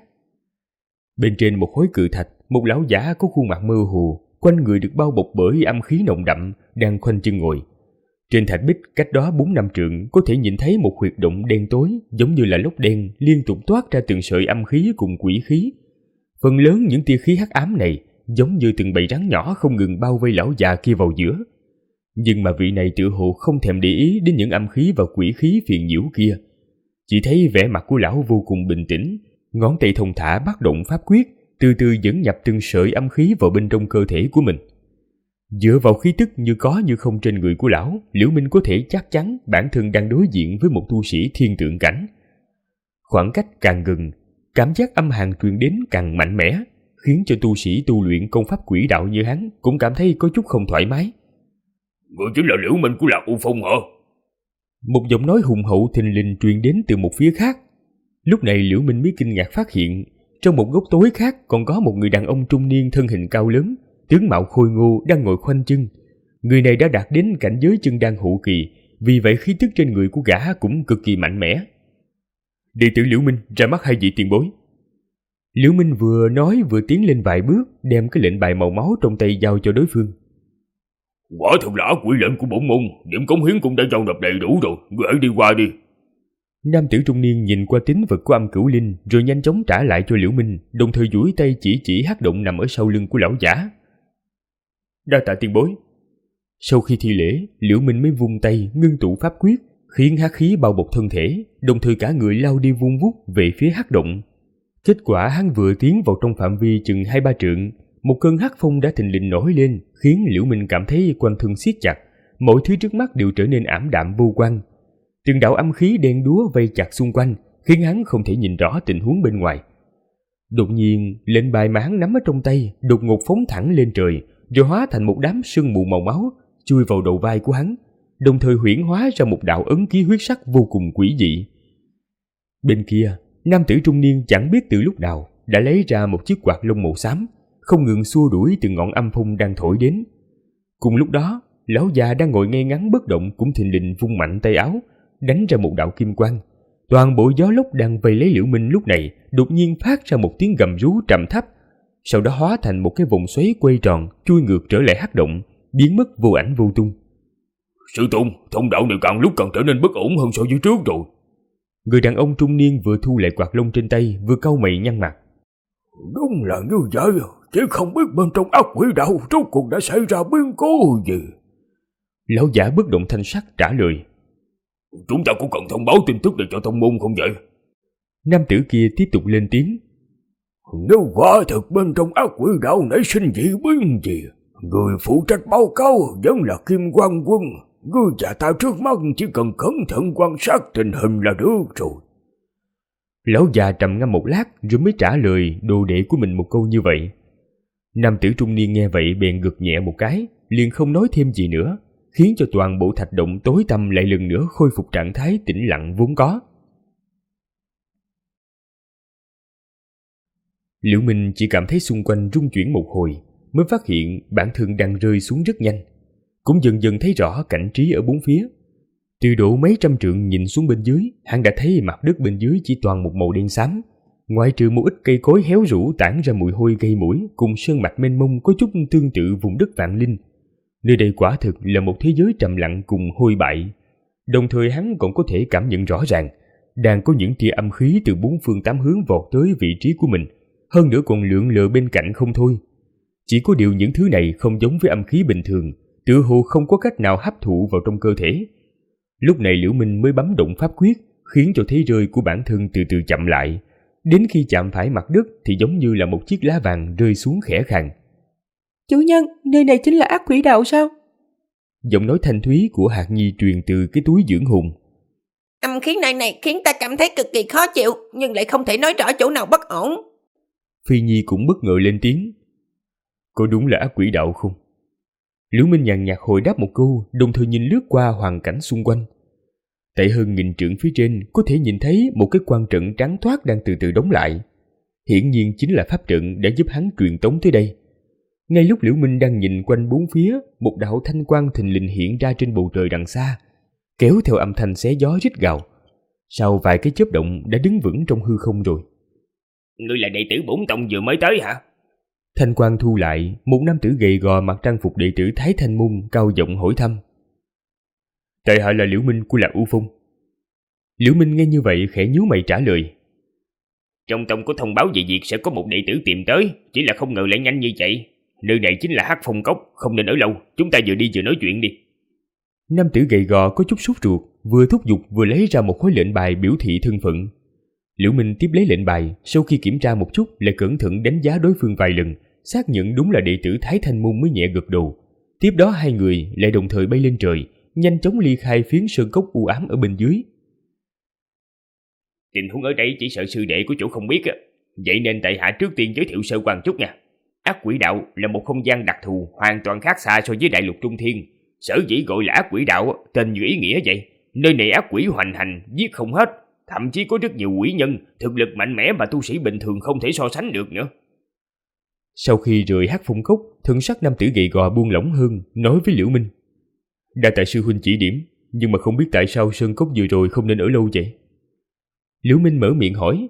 Bên trên một khối cự thạch, một lão giả có khuôn mặt mơ hồ, quanh người được bao bọc bởi âm khí nồng đậm, đang khoanh chân ngồi. Trên thạch bích cách đó 4-5 trượng có thể nhìn thấy một huyệt động đen tối, giống như là lốc đen liên tục toát ra từng sợi âm khí cùng quỷ khí. Phần lớn những tia khí hắc ám này giống như từng bầy rắn nhỏ không ngừng bao vây lão già kia vào giữa. Nhưng mà vị này tựa hồ không thèm để ý đến những âm khí và quỷ khí phiền nhiễu kia. Chỉ thấy vẻ mặt của lão vô cùng bình tĩnh, ngón tay thông thả bắt động pháp quyết, từ từ dẫn nhập từng sợi âm khí vào bên trong cơ thể của mình. Dựa vào khí tức như có như không trên người của lão, Liễu Minh có thể chắc chắn bản thân đang đối diện với một tu sĩ thiên tượng cảnh. Khoảng cách càng gần, cảm giác âm hàn truyền đến càng mạnh mẽ, khiến cho tu sĩ tu luyện công pháp quỷ đạo như hắn cũng cảm thấy có chút không thoải mái. Người chính là Liễu Minh của Lạc U Phong hả? Một giọng nói hùng hậu thình lình truyền đến từ một phía khác. Lúc này Liễu Minh mới kinh ngạc phát hiện, trong một góc tối khác còn có một người đàn ông trung niên thân hình cao lớn, tướng mạo khôi ngô đang ngồi khoanh chân. Người này đã đạt đến cảnh giới chân đan hậu kỳ, vì vậy khí tức trên người của gã cũng cực kỳ mạnh mẽ. Đệ tử Liễu Minh ra mắt hai vị tiền bối. Liễu Minh vừa nói vừa tiến lên vài bước, đem cái lệnh bài màu máu trong tay giao cho đối phương. Quả thật là quỷ lệnh của bổn môn, điểm cống hiến cũng đã giao nộp đầy đủ rồi, người hãy đi qua đi. Nam tử trung niên nhìn qua tín vật của Âm Cửu Linh rồi nhanh chóng trả lại cho Liễu Minh, đồng thời duỗi tay chỉ hắc động nằm ở sau lưng của lão giả. Đa tạ tiền bối. Sau khi thi lễ, Liễu Minh mới vung tay ngưng tụ pháp quyết, khiến hắc khí bao bọc thân thể, đồng thời cả người lao đi vun vút về phía hắc động. Kết quả hắn vừa tiến vào trong phạm vi chừng 2-3 trượng, một cơn hắc phong đã thình lình nổi lên, khiến Liễu Minh cảm thấy quanh thân siết chặt, mọi thứ trước mắt đều trở nên ảm đạm vô quang. Từng đạo âm khí đen đúa vây chặt xung quanh, khiến hắn không thể nhìn rõ tình huống bên ngoài. Đột nhiên, lệnh bài mà hắn nắm ở trong tay đột ngột phóng thẳng lên trời, rồi hóa thành một đám sương mù màu máu chui vào đầu vai của hắn, đồng thời huyễn hóa ra một đạo ấn ký huyết sắc vô cùng quỷ dị. Bên kia, nam tử trung niên chẳng biết từ lúc nào đã lấy ra một chiếc quạt lông màu xám, không ngừng xua đuổi từng ngọn âm phong đang thổi đến. Cùng lúc đó, lão già đang ngồi ngay ngắn bất động cũng thình lình vung mạnh tay áo, đánh ra một đạo kim quang. Toàn bộ gió lốc đang vây lấy Liễu Minh lúc này đột nhiên phát ra một tiếng gầm rú trầm thấp, sau đó hóa thành một cái vòng xoáy quay tròn chui ngược trở lại hắc động, biến mất vô ảnh vô tung. Sư tôn, thông đạo này càng lúc càng trở nên bất ổn hơn so với trước rồi. Người đàn ông trung niên vừa thu lại quạt lông trên tay vừa cau mày nhăn mặt. Đúng là như vậy, chỉ không biết bên trong ác quỷ đạo rốt cuộc đã xảy ra biến cố gì. Lão giả bất động thanh sắc trả lời. Chúng ta có cần thông báo tin tức để cho tông môn không vậy? Nam tử kia tiếp tục lên tiếng. Nếu quả thực bên trong ác quỷ đạo nảy sinh dị biến gì, người phụ trách báo cáo vẫn là Kim Quang Quân. Ngươi và ta trước mắt chỉ cần cẩn thận quan sát tình hình là được rồi. Lão già trầm ngâm một lát rồi mới trả lời đồ đệ của mình một câu như vậy. Nam tử trung niên nghe vậy bèn gật nhẹ một cái, liền không nói thêm gì nữa, khiến cho toàn bộ thạch động tối tăm lại lần nữa khôi phục trạng thái tĩnh lặng vốn có. Liễu Minh chỉ cảm thấy xung quanh rung chuyển một hồi, mới phát hiện bản thân đang rơi xuống rất nhanh, cũng dần dần thấy rõ cảnh trí ở bốn phía. Từ độ mấy trăm trượng nhìn xuống bên dưới, hắn đã thấy mặt đất bên dưới chỉ toàn một màu đen xám, ngoại trừ một ít cây cối héo rũ tản ra mùi hôi gây mũi cùng sơn mạch mênh mông có chút tương tự vùng đất vạn linh. Nơi đây quả thực là một thế giới trầm lặng cùng hôi bại. Đồng thời hắn còn có thể cảm nhận rõ ràng đang có những tia âm khí từ bốn phương tám hướng vọt tới vị trí của mình, hơn nữa còn lượn lờ bên cạnh không thôi. Chỉ có điều những thứ này không giống với âm khí bình thường, tựa hồ không có cách nào hấp thụ vào trong cơ thể. Lúc này Liễu Minh mới bấm động pháp quyết, khiến cho thế rơi của bản thân từ từ chậm lại, đến khi chạm phải mặt đất thì giống như là một chiếc lá vàng rơi xuống khẽ khàng. Chủ nhân, nơi này chính là ác quỷ đạo sao? Giọng nói thanh thúy của Hạc Nhi truyền từ cái túi dưỡng hồn. Âm khí nơi này khiến ta cảm thấy cực kỳ khó chịu, nhưng lại không thể nói rõ chỗ nào bất ổn. Phi Nhi cũng bất ngờ lên tiếng. Có đúng là ác quỷ đạo không? Liễu Minh nhàn nhạt hồi đáp một câu, đồng thời nhìn lướt qua hoàn cảnh xung quanh. Tại hơn 1000 trượng phía trên có thể nhìn thấy một cái quan trận trắng toát đang từ từ đóng lại. Hiển nhiên chính là pháp trận đã giúp hắn truyền tống tới đây. Ngay lúc Liễu Minh đang nhìn quanh bốn phía, một đạo thanh quang thình lình hiện ra trên bầu trời đằng xa, kéo theo âm thanh xé gió rít gào. Sau vài cái chớp động đã đứng vững trong hư không rồi. Ngươi là đệ tử bổn tông vừa mới tới hả? Thanh quang thu lại, một nam tử gầy gò mặc trang phục đệ tử Thái Thanh Môn cao giọng hỏi thăm. Tại hạ là Liễu Minh của Lạc U Phong. Liễu Minh nghe như vậy khẽ nhíu mày trả lời. Trong tông có thông báo về việc sẽ có một đệ tử tìm tới, chỉ là không ngờ lại nhanh như vậy. Nơi này chính là Hắc Phong Cốc, không nên ở lâu, chúng ta vừa đi vừa nói chuyện đi. Nam tử gầy gò có chút sốt ruột, vừa thúc giục vừa lấy ra một khối lệnh bài biểu thị thân phận. Liễu Minh tiếp lấy lệnh bài, sau khi kiểm tra một chút lại cẩn thận đánh giá đối phương vài lần, xác nhận đúng là đệ tử Thái Thanh Môn mới nhẹ gật đầu. Tiếp đó hai người lại đồng thời bay lên trời, nhanh chóng ly khai phiến sơn cốc u ám ở bên dưới. Tình huống ở đây chỉ sợ sư đệ của chủ không biết á, vậy nên tại hạ trước tiên giới thiệu sơ qua chút nha. Ác quỷ đạo là một không gian đặc thù hoàn toàn khác xa so với đại lục Trung Thiên. Sở dĩ gọi là ác quỷ đạo tên như ý nghĩa vậy. Nơi này ác quỷ hoành hành, giết không hết. Thậm chí có rất nhiều quỷ nhân, thực lực mạnh mẽ mà tu sĩ bình thường không thể so sánh được nữa. Sau khi rời Hắc Phong Cốc, thân sắc nam tử gầy gò buông lỏng hơn, nói với Liễu Minh: Đa tạ sư huynh chỉ điểm, nhưng mà không biết tại sao sơn cốc vừa rồi không nên ở lâu vậy. Liễu Minh mở miệng hỏi: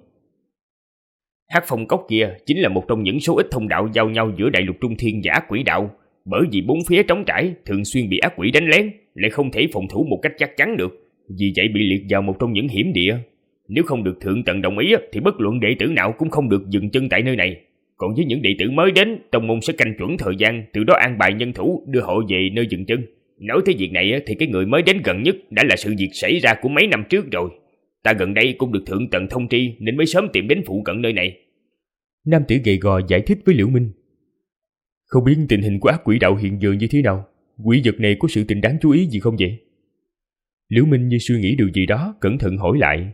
Hắc Phong Cốc kia chính là một trong những số ít thông đạo giao nhau giữa đại lục Trung Thiên và ác quỷ đạo. Bởi vì bốn phía trống trải, thường xuyên bị ác quỷ đánh lén, lại không thể phòng thủ một cách chắc chắn được. Vì vậy bị liệt vào một trong những hiểm địa. Nếu không được thượng tầng đồng ý thì bất luận đệ tử nào cũng không được dừng chân tại nơi này. Còn với những đệ tử mới đến, tông môn sẽ canh chuẩn thời gian, từ đó an bài nhân thủ đưa họ về nơi dừng chân. Nói tới việc này thì cái người mới đến gần nhất đã là sự việc xảy ra của mấy năm trước rồi. Ta gần đây cũng được thượng tầng thông tri nên mới sớm tìm đến phụ cận nơi này. Nam tử gầy gò giải thích với Liễu Minh: Không biết tình hình của ác quỷ đạo hiện giờ như thế nào? Quỷ vật này có sự tình đáng chú ý gì không vậy? Liễu Minh như suy nghĩ điều gì đó, cẩn thận hỏi lại.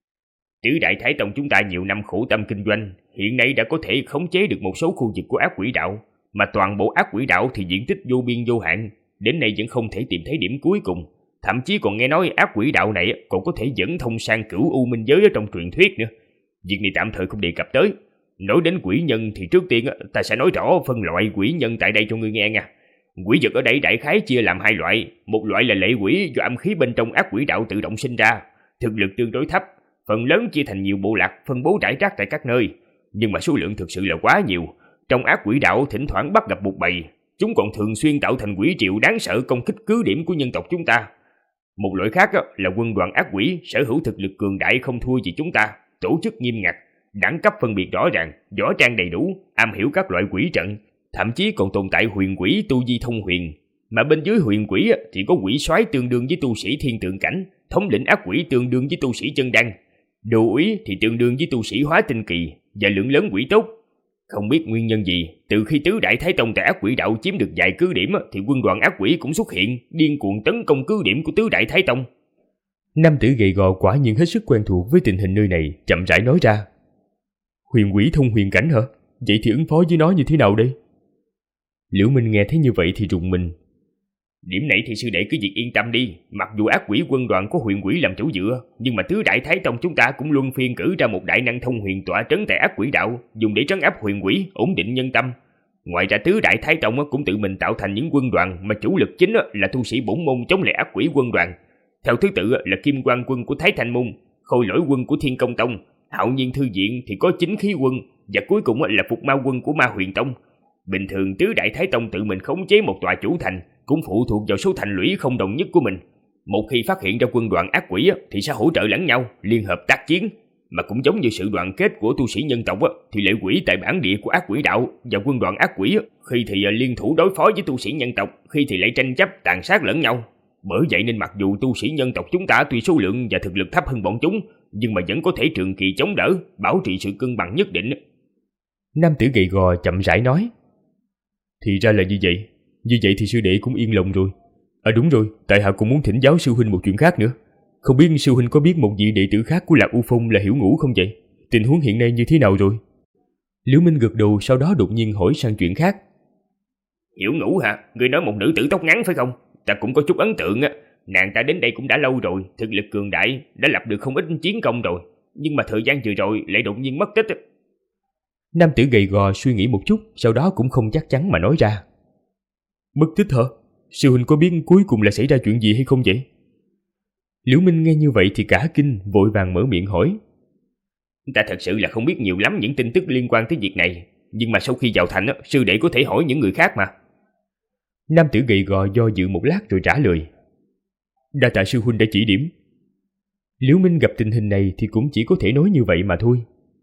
Tứ Đại Thái Tông chúng ta nhiều năm khổ tâm kinh doanh, hiện nay đã có thể khống chế được một số khu vực của ác quỷ đạo, mà toàn bộ ác quỷ đạo thì diện tích vô biên vô hạn, đến nay vẫn không thể tìm thấy điểm cuối cùng. Thậm chí còn nghe nói ác quỷ đạo này còn có thể dẫn thông sang cửu u minh giới ở trong truyền thuyết nữa. Việc này tạm thời không đề cập tới. Nói đến quỷ nhân thì trước tiên ta sẽ nói rõ phân loại quỷ nhân tại đây cho ngươi nghe nha. Quỷ vật ở đây đại khái chia làm hai loại. Một loại là lệ quỷ do âm khí bên trong ác quỷ đạo tự động sinh ra, thực lực tương đối thấp, phần lớn chia thành nhiều bộ lạc phân bố rải rác tại các nơi, nhưng mà số lượng thực sự là quá nhiều. Trong ác quỷ đạo thỉnh thoảng bắt gặp một bầy, chúng còn thường xuyên tạo thành quỷ triệu đáng sợ công kích cứ điểm của nhân tộc chúng ta. Một loại khác là quân đoàn ác quỷ, sở hữu thực lực cường đại không thua gì chúng ta, tổ chức nghiêm ngặt, đẳng cấp phân biệt rõ ràng, võ trang đầy đủ, am hiểu các loại quỷ trận, thậm chí còn tồn tại huyền quỷ tu vi thông huyền. Mà bên dưới huyền quỷ thì có quỷ soái tương đương với tu sĩ thiên tượng cảnh, thống lĩnh ác quỷ tương đương với tu sĩ chân đăng, đồ úy thì tương đương với tu sĩ hóa tinh kỳ, và lượng lớn quỷ tốt. Không biết nguyên nhân gì, từ khi tứ đại thái tông tại ác quỷ đạo chiếm được vài cứ điểm thì quân đoàn ác quỷ cũng xuất hiện, điên cuồng tấn công cứ điểm của tứ đại thái tông. Nam tử gầy gò quả nhiên hết sức quen thuộc với tình hình nơi này, chậm rãi nói ra. Huyền quỷ thông huyền cảnh hả? Vậy thì ứng phó với nó như thế nào đây? Liễu Minh nghe thấy như vậy thì rùng mình. Điểm này thì sư đệ cứ việc yên tâm đi. Mặc dù ác quỷ quân đoàn có huyền quỷ làm chỗ dựa, nhưng mà tứ đại thái tông chúng ta cũng luân phiên cử ra một đại năng thông huyền tọa trấn tại ác quỷ đạo, dùng để trấn áp huyền quỷ, ổn định nhân tâm. Ngoài ra tứ đại thái tông cũng tự mình tạo thành những quân đoàn mà chủ lực chính là tu sĩ bổn môn chống lại ác quỷ quân đoàn. Theo thứ tự là Kim Quang quân của Thái Thanh môn, Khôi Lỗi quân của Thiên Công tông, Hạo Nhiên thư viện thì có Chính Khí quân, và cuối cùng là Phục Ma quân của Ma Huyền tông. Bình thường tứ đại thái tông tự mình khống chế một tòa chủ thành cũng phụ thuộc vào số thành lũy không đồng nhất của mình. Một khi phát hiện ra quân đoàn ác quỷ thì sẽ hỗ trợ lẫn nhau, liên hợp tác chiến. Mà cũng giống như sự đoàn kết của tu sĩ nhân tộc thì lệ quỷ tại bản địa của ác quỷ đạo và quân đoàn ác quỷ khi thì liên thủ đối phó với tu sĩ nhân tộc, khi thì lại tranh chấp tàn sát lẫn nhau. Bởi vậy nên mặc dù tu sĩ nhân tộc chúng ta tuy số lượng và thực lực thấp hơn bọn chúng, nhưng mà vẫn có thể trường kỳ chống đỡ, bảo trì sự cân bằng nhất định. Nam tử gầy gò chậm rãi nói. Thì ra là như vậy. Như vậy thì sư đệ cũng yên lòng rồi. À đúng rồi, tại hạ cũng muốn thỉnh giáo sư huynh một chuyện khác nữa. Không biết sư huynh có biết một vị đệ tử khác của Lạc U Phong là Hiểu Ngũ không vậy? Tình huống hiện nay như thế nào rồi? Liễu Minh gật đầu, sau đó đột nhiên hỏi sang chuyện khác. Hiểu Ngũ hả? Người nói một nữ tử tóc ngắn phải không? Ta cũng có chút ấn tượng á. Nàng ta đến đây cũng đã lâu rồi, thực lực cường đại, đã lập được không ít chiến công rồi. Nhưng mà thời gian vừa rồi lại đột nhiên mất tích. Nam tử gầy gò suy nghĩ một chút, sau đó cũng không chắc chắn mà nói ra. Mất tích hả? Sư huynh có biết cuối cùng là xảy ra chuyện gì hay không vậy? Liễu Minh nghe như vậy thì cả kinh, vội vàng mở miệng hỏi. Ta thật sự là không biết nhiều lắm những tin tức liên quan tới việc này, nhưng mà sau khi vào thành sư đệ có thể hỏi những người khác mà. Nam tử gầy gò do dự một lát rồi trả lời. Đa tạ sư huynh đã chỉ điểm. Liễu Minh gặp tình hình này thì cũng chỉ có thể nói như vậy mà thôi.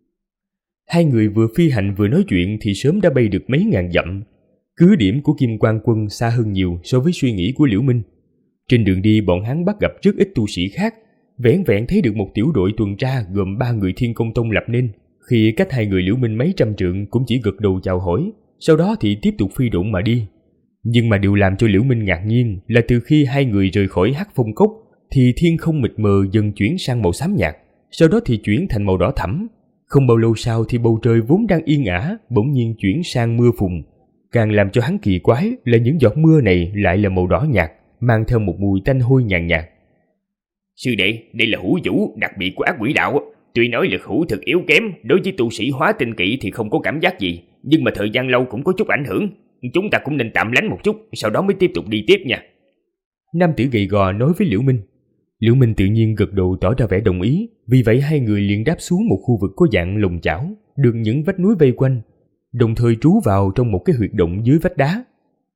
Hai người vừa phi hành vừa nói chuyện thì sớm đã bay được mấy ngàn dặm. Cứ điểm của Kim Quang quân xa hơn nhiều so với suy nghĩ của Liễu Minh. Trên đường đi bọn hắn bắt gặp rất ít tu sĩ khác, vẻn vẹn thấy được một tiểu đội tuần tra gồm 3 người Thiên Công tông lập nên. Khi cách hai người Liễu Minh mấy trăm trượng cũng chỉ gật đầu chào hỏi, sau đó thì tiếp tục phi độn mà đi. Nhưng mà điều làm cho Liễu Minh ngạc nhiên là từ khi hai người rời khỏi Hắc Phong Cốc thì thiên không mịt mờ dần chuyển sang màu xám nhạt, sau đó thì chuyển thành màu đỏ thẫm. Không bao lâu sau thì bầu trời vốn đang yên ả bỗng nhiên chuyển sang mưa phùn. Càng làm cho hắn kỳ quái là những giọt mưa này lại là màu đỏ nhạt, mang theo một mùi tanh hôi nhàn nhạt. Sư đệ, đây là hữu vũ đặc biệt của ác quỷ đạo. Tuy nói lực hữu thực yếu kém, đối với tu sĩ hóa tinh kỵ thì không có cảm giác gì, nhưng mà thời gian lâu cũng có chút ảnh hưởng. Chúng ta cũng nên tạm lánh một chút, sau đó mới tiếp tục đi tiếp nha. Nam tử gầy gò nói với Liễu Minh. Liễu Minh tự nhiên gật đầu tỏ ra vẻ đồng ý, vì vậy hai người liền đáp xuống một khu vực có dạng lồng chảo, được những vách núi vây quanh, đồng thời trú vào trong một cái huyệt động dưới vách đá.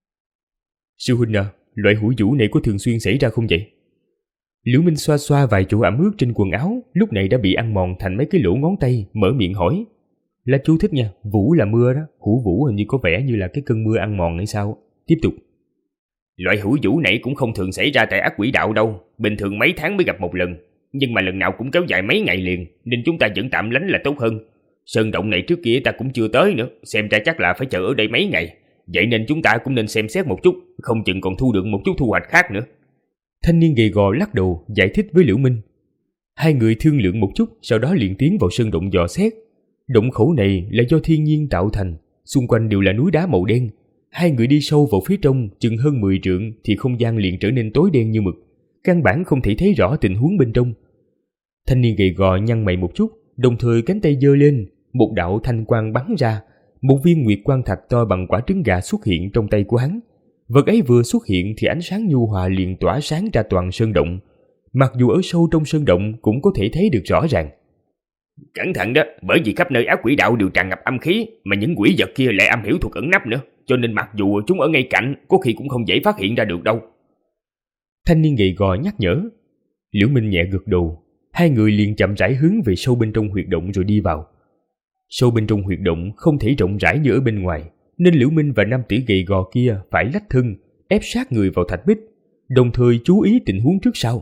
Sư huynh à, loại hữu vũ này có thường xuyên xảy ra không vậy? Liễu Minh xoa xoa vài chỗ ẩm ướt trên quần áo, lúc này đã bị ăn mòn thành mấy cái lỗ ngón tay, mở miệng hỏi. Là chú thích nha, vũ là mưa đó, hữu vũ hình như có vẻ như là cái cơn mưa ăn mòn hay sao. Tiếp tục. Loại hữu vũ này cũng không thường xảy ra tại ác quỷ đạo đâu, bình thường mấy tháng mới gặp một lần, nhưng mà lần nào cũng kéo dài mấy ngày liền, nên chúng ta vẫn tạm lánh là tốt hơn. Sơn động này trước kia ta cũng chưa tới nữa, xem ra chắc là phải chờ ở đây mấy ngày, vậy nên chúng ta cũng nên xem xét một chút, không chừng còn thu được một chút thu hoạch khác nữa. Thanh niên gầy gò lắc đầu giải thích với Liễu Minh. Hai người thương lượng một chút, sau đó liền tiến vào sơn động dò xét. Động khẩu này là do thiên nhiên tạo thành, xung quanh đều là núi đá màu đen. Hai người đi sâu vào phía trong chừng hơn 10 trượng thì không gian liền trở nên tối đen như mực, căn bản không thể thấy rõ tình huống bên trong. Thanh niên gầy gò nhăn mày một chút, đồng thời cánh tay giơ lên, một đạo thanh quang bắn ra, một viên nguyệt quang thạch to bằng quả trứng gà xuất hiện trong tay của hắn. Vật ấy vừa xuất hiện thì ánh sáng nhu hòa liền tỏa sáng ra toàn sơn động, mặc dù ở sâu trong sơn động cũng có thể thấy được rõ ràng. Cẩn thận đó, bởi vì khắp nơi ác quỷ đạo đều tràn ngập âm khí, mà những quỷ vật kia lại am hiểu thuật ẩn nấp nữa, cho nên mặc dù chúng ở ngay cạnh, có khi cũng không dễ phát hiện ra được đâu. Thanh niên gầy gò nhắc nhở. Liễu Minh nhẹ gật đầu, hai người liền chậm rãi hướng về sâu bên trong huyệt động rồi đi vào. Sâu bên trong huyệt động không thể rộng rãi như ở bên ngoài, nên Liễu Minh và nam tử gầy gò kia phải lách thân, ép sát người vào thạch bích, đồng thời chú ý tình huống trước sau.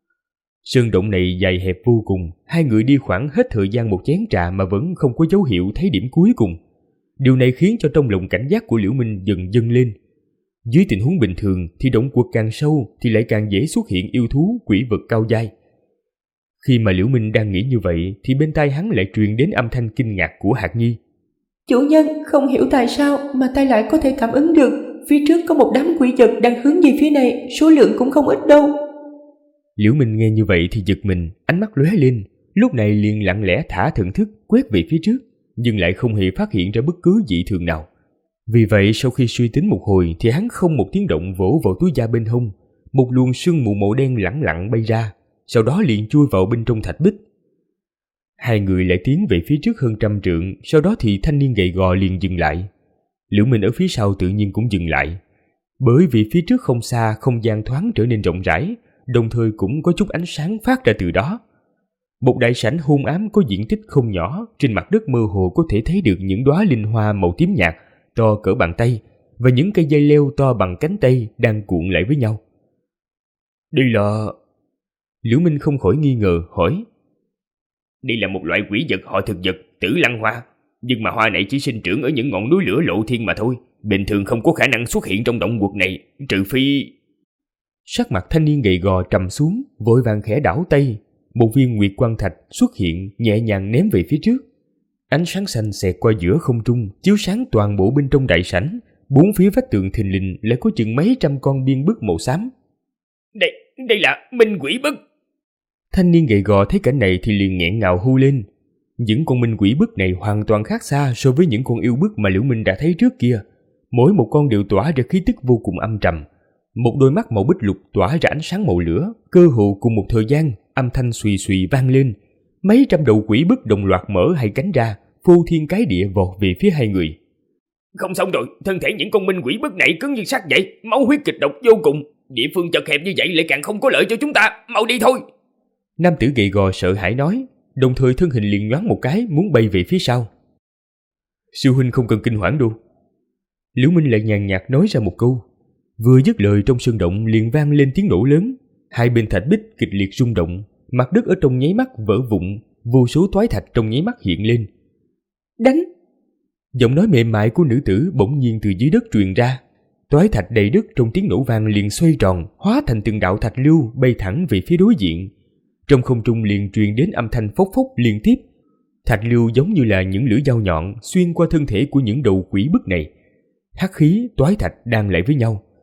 Sơn động này dài hẹp vô cùng, hai người đi khoảng hết thời gian một chén trà mà vẫn không có dấu hiệu thấy điểm cuối cùng. Điều này khiến cho trong lòng cảnh giác của Liễu Minh dần dâng lên. Dưới tình huống bình thường thì động quật càng sâu thì lại càng dễ xuất hiện yêu thú, quỷ vật cao dai. Khi mà Liễu Minh đang nghĩ như vậy thì bên tai hắn lại truyền đến âm thanh kinh ngạc của Hạc Nhi. Chủ nhân, không hiểu tại sao mà tay lại có thể cảm ứng được, phía trước có một đám quỷ vật đang hướng về phía này, số lượng cũng không ít đâu. Liễu Minh nghe như vậy thì giật mình, ánh mắt lóe lên, lúc này liền lặng lẽ thả thần thức quét về phía trước, nhưng lại không hề phát hiện ra bất cứ dị thường nào. Vì vậy sau khi suy tính một hồi thì hắn không một tiếng động vỗ vào túi da bên hông, một luồng sương mù màu đen lẳng lặng bay ra, sau đó liền chui vào bên trong thạch bích. Hai người lại tiến về phía trước hơn 100 trượng, sau đó thì thanh niên gầy gò liền dừng lại. Liễu Minh ở phía sau tự nhiên cũng dừng lại, bởi vì phía trước không xa không gian thoáng trở nên rộng rãi, đồng thời cũng có chút ánh sáng phát ra từ đó. Một đại sảnh hôn ám có diện tích không nhỏ, trên mặt đất mơ hồ có thể thấy được những đóa linh hoa màu tím nhạt to cỡ bàn tay và những cây dây leo to bằng cánh tay đang cuộn lại với nhau. Đây là... Liễu Minh không khỏi nghi ngờ hỏi. Đây là một loại quỷ vật họ thực vật, Tử Lăng Hoa, nhưng mà hoa này chỉ sinh trưởng ở những ngọn núi lửa lộ thiên mà thôi, bình thường không có khả năng xuất hiện trong động quật này, trừ phi... Sắc mặt thanh niên gầy gò trầm xuống, vội vàng khẽ đảo tay, một viên nguyệt quang thạch xuất hiện, nhẹ nhàng ném về phía trước. Ánh sáng xanh xẹt qua giữa không trung, chiếu sáng toàn bộ bên trong đại sảnh, bốn phía vách tường thình lình lại có chừng mấy trăm con biên bức màu xám. Đây là minh quỷ bức. Thanh niên gầy gò thấy cảnh này thì liền nghẹn ngào hu lên. Những con minh quỷ bức này hoàn toàn khác xa so với những con yêu bức mà Liễu Minh đã thấy trước kia. Mỗi một con đều tỏa ra khí tức vô cùng âm trầm. Một đôi mắt màu bích lục tỏa ra ánh sáng màu lửa, cơ hồ cùng một thời gian, âm thanh xùy xùy vang lên. Mấy trăm đầu quỷ bức đồng loạt mở hai cánh ra, phô thiên cái địa vọt về phía hai người. Không xong rồi, thân thể những con minh quỷ bức này cứng như sắt vậy, máu huyết kịch độc vô cùng. Địa phương chật hẹp như vậy lại càng không có lợi cho chúng ta, mau đi thôi. Nam tử gầy gò sợ hãi nói, đồng thời thân hình liền nhoáng một cái muốn bay về phía sau. Sư huynh không cần kinh hoảng đâu. Liễu Minh lại nhàn nhạt nói ra một câu. Vừa dứt lời trong sơn động liền vang lên tiếng nổ lớn, hai bên thạch bích kịch liệt rung động, mặt đất ở trong nháy mắt vỡ vụn, vô số toái thạch trong nháy mắt hiện lên. Đánh! Giọng nói mềm mại của nữ tử bỗng nhiên từ dưới đất truyền ra. Toái thạch đầy đất trong tiếng nổ vang liền xoay tròn, hóa thành từng đạo thạch lưu bay thẳng về phía đối diện. Trong không trung liền truyền đến âm thanh phốc phốc liên tiếp. Thạch lưu giống như là những lưỡi dao nhọn xuyên qua thân thể của những đầu quỷ bức này. Hắc khí, toái thạch đan lại với nhau,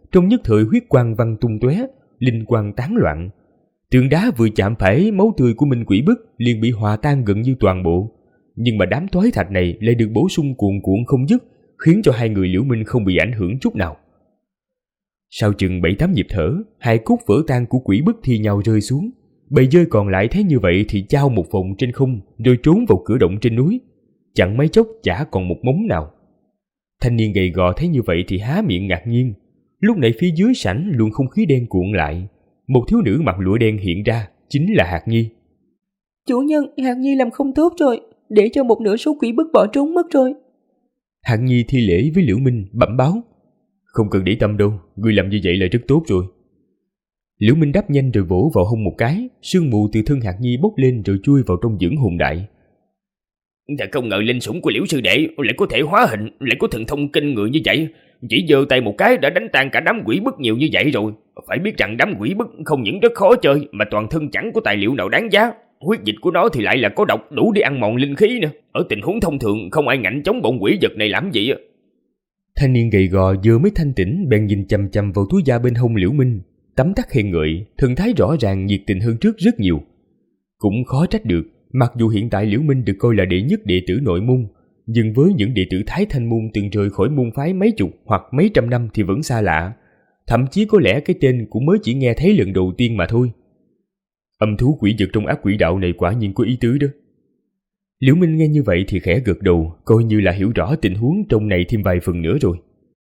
trong nhất thời huyết quang văng tung tóe, linh quang tán loạn. Tượng đá vừa chạm phải máu tươi của Minh Quỷ Bức liền bị hòa tan gần như toàn bộ, nhưng mà đám toái thạch này lại được bổ sung cuồn cuộn không dứt, khiến cho hai người Liễu Minh không bị ảnh hưởng chút nào. Sau chừng 7-8 nhịp thở, hai cốt vỡ tan của Quỷ Bức thi nhau rơi xuống. Bầy dơi còn lại thấy như vậy thì chao một vòng trên không rồi trốn vào cửa động trên núi. Chẳng mấy chốc chả còn một mống nào. Thanh niên gầy gò thấy như vậy thì há miệng ngạc nhiên. Lúc này phía dưới sảnh luồng không khí đen cuộn lại. Một thiếu nữ mặc lụa đen hiện ra, chính là Hạt Nhi. Chủ nhân, Hạt Nhi làm không tốt rồi, để cho một nửa số Quỷ Bức bỏ trốn mất rồi. Hạt Nhi thi lễ với Liễu Minh bẩm báo. Không cần để tâm đâu, ngươi làm như vậy là rất tốt rồi. Liễu Minh đáp nhanh rồi vỗ vào hông một cái, sương mù từ thân Hạt Nhi bốc lên rồi chui vào trong dưỡng hồn đại. Thật không ngờ linh sủng của Liễu sư đệ lại có thể hóa hình, lại có thần thông kinh người như vậy. Chỉ giơ tay một cái đã đánh tan cả đám Quỷ Bức nhiều như vậy rồi. Phải biết rằng đám Quỷ Bức không những rất khó chơi mà toàn thân chẳng có tài liệu nào đáng giá. Huyết dịch của nó thì lại là có độc, đủ để ăn mòn linh khí nữa. Ở tình huống thông thường không ai ngạnh chống bọn quỷ vật này làm gì. Thanh niên gầy gò vừa mới thanh tỉnh bèn nhìn chằm chằm vào túi da bên hông Liễu Minh, tấm tắc khen ngợi, thần thái rõ ràng nhiệt tình hơn trước rất nhiều. Cũng khó trách được, mặc dù hiện tại Liễu Minh được coi là đệ nhất đệ tử nội môn, nhưng với những đệ tử Thái Thanh môn từng rời khỏi môn phái mấy chục hoặc mấy trăm năm thì vẫn xa lạ, thậm chí có lẽ cái tên cũng mới chỉ nghe thấy lần đầu tiên mà thôi. Âm thú quỷ vật trong ác quỷ đạo này quả nhiên có ý tứ đó. Liễu Minh nghe như vậy thì khẽ gật đầu, coi như là hiểu rõ tình huống trong này thêm vài phần nữa rồi.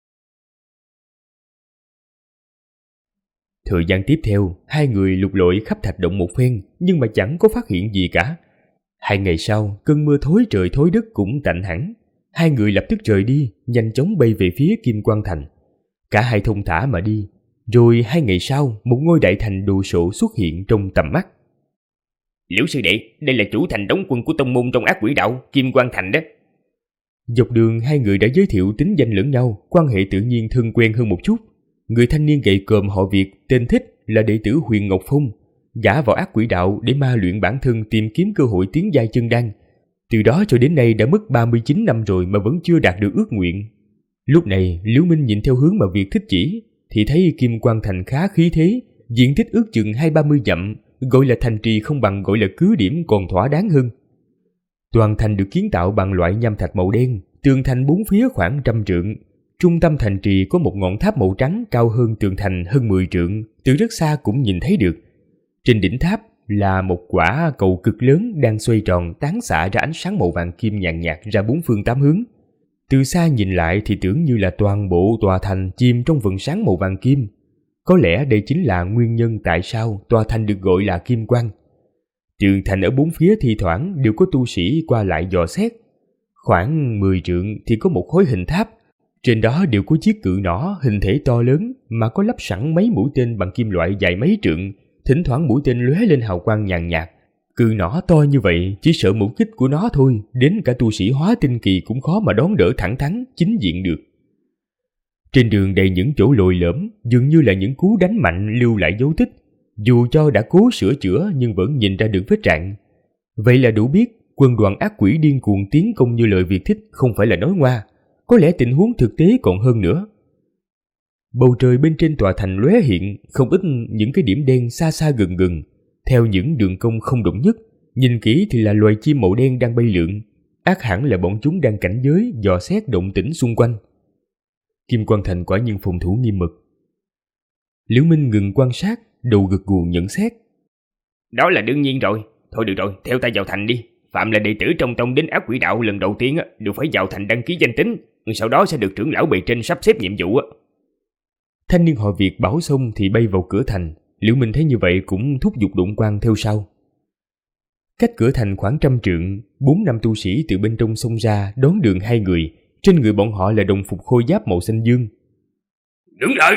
Thời gian tiếp theo, hai người lục lội khắp thạch động một phen, nhưng mà chẳng có phát hiện gì cả. 2 ngày sau, cơn mưa thối trời thối đất cũng tạnh hẳn. Hai người lập tức rời đi, nhanh chóng bay về phía Kim Quang Thành. Cả hai thông thả mà đi. Rồi 2 ngày sau, một ngôi đại thành đồ sộ xuất hiện trong tầm mắt. Liễu sư đệ, đây là chủ thành đóng quân của tông môn trong ác quỷ đạo, Kim Quang Thành đó. Dọc đường hai người đã giới thiệu tính danh lẫn nhau, quan hệ tự nhiên thân quen hơn một chút. Người thanh niên gầy còm họ Việt tên Thích là đệ tử Huyền Ngọc Phong, gả vào ác quỷ đạo để ma luyện bản thân tìm kiếm cơ hội tiến giai chân đan. Từ đó cho đến nay đã mất 39 năm rồi mà vẫn chưa đạt được ước nguyện. Lúc này, Liễu Minh nhìn theo hướng mà Việt Thích chỉ, thì thấy Kim Quang Thành khá khí thế, diện tích ước chừng 20-30 dặm, gọi là thành trì không bằng gọi là cứ điểm còn thỏa đáng hơn. Toàn thành được kiến tạo bằng loại nham thạch màu đen, tường thành bốn phía khoảng 100 trượng. Trung tâm thành trì có một ngọn tháp màu trắng cao hơn tường thành hơn 10 trượng, từ rất xa cũng nhìn thấy được. Trên đỉnh tháp là một quả cầu cực lớn đang xoay tròn tán xạ ra ánh sáng màu vàng kim nhàn nhạt ra bốn phương tám hướng. Từ xa nhìn lại thì tưởng như là toàn bộ tòa thành chìm trong vầng sáng màu vàng kim. Có lẽ đây chính là nguyên nhân tại sao tòa thành được gọi là Kim Quang. Tường thành ở bốn phía thi thoảng đều có tu sĩ qua lại dò xét. Khoảng 10 trượng thì có một khối hình tháp. Trên đó đều có chiếc cự nỏ hình thể to lớn mà có lắp sẵn mấy mũi tên bằng kim loại dài mấy trượng, thỉnh thoảng mũi tên lóe lên hào quang nhàn nhạt. Cự nỏ to như vậy, chỉ sợ mục kích của nó thôi, đến cả tu sĩ hóa tinh kỳ cũng khó mà đón đỡ thẳng thắn, chính diện được. Trên đường đầy những chỗ lồi lõm, dường như là những cú đánh mạnh lưu lại dấu tích, dù cho đã cố sửa chữa nhưng vẫn nhìn ra được vết rạn. Vậy là đủ biết quân đoàn ác quỷ điên cuồng tiến công như lời Việt Thích không phải là nói ngoa, có lẽ tình huống thực tế còn hơn nữa. Bầu trời bên trên tòa thành lóe hiện không ít những cái điểm đen xa xa gần gần, theo những đường cong không đồng nhất, nhìn kỹ thì là loài chim màu đen đang bay lượn, ác hẳn là bọn chúng đang cảnh giới dò xét động tĩnh xung quanh. Kim Quang Thành quả nhiên phòng thủ nghiêm mật. Liễu Minh ngừng quan sát, đầu gật gù nhận xét. Đó là đương nhiên rồi, thôi được rồi, theo ta vào thành đi. Phạm là đệ tử trong tông đến ác quỷ đạo lần đầu tiên đều phải vào thành đăng ký danh tính, sau đó sẽ được trưởng lão bề trên sắp xếp nhiệm vụ. Thanh niên họ Việt bảo xong thì bay vào cửa thành. Liễu Minh thấy như vậy cũng thúc giục Độn Quang theo sau. Cách cửa thành khoảng 100 trượng, 4-5 tu sĩ từ bên trong xông ra đón đường hai người. Trên người bọn họ là đồng phục khôi giáp màu xanh dương. Đứng lại!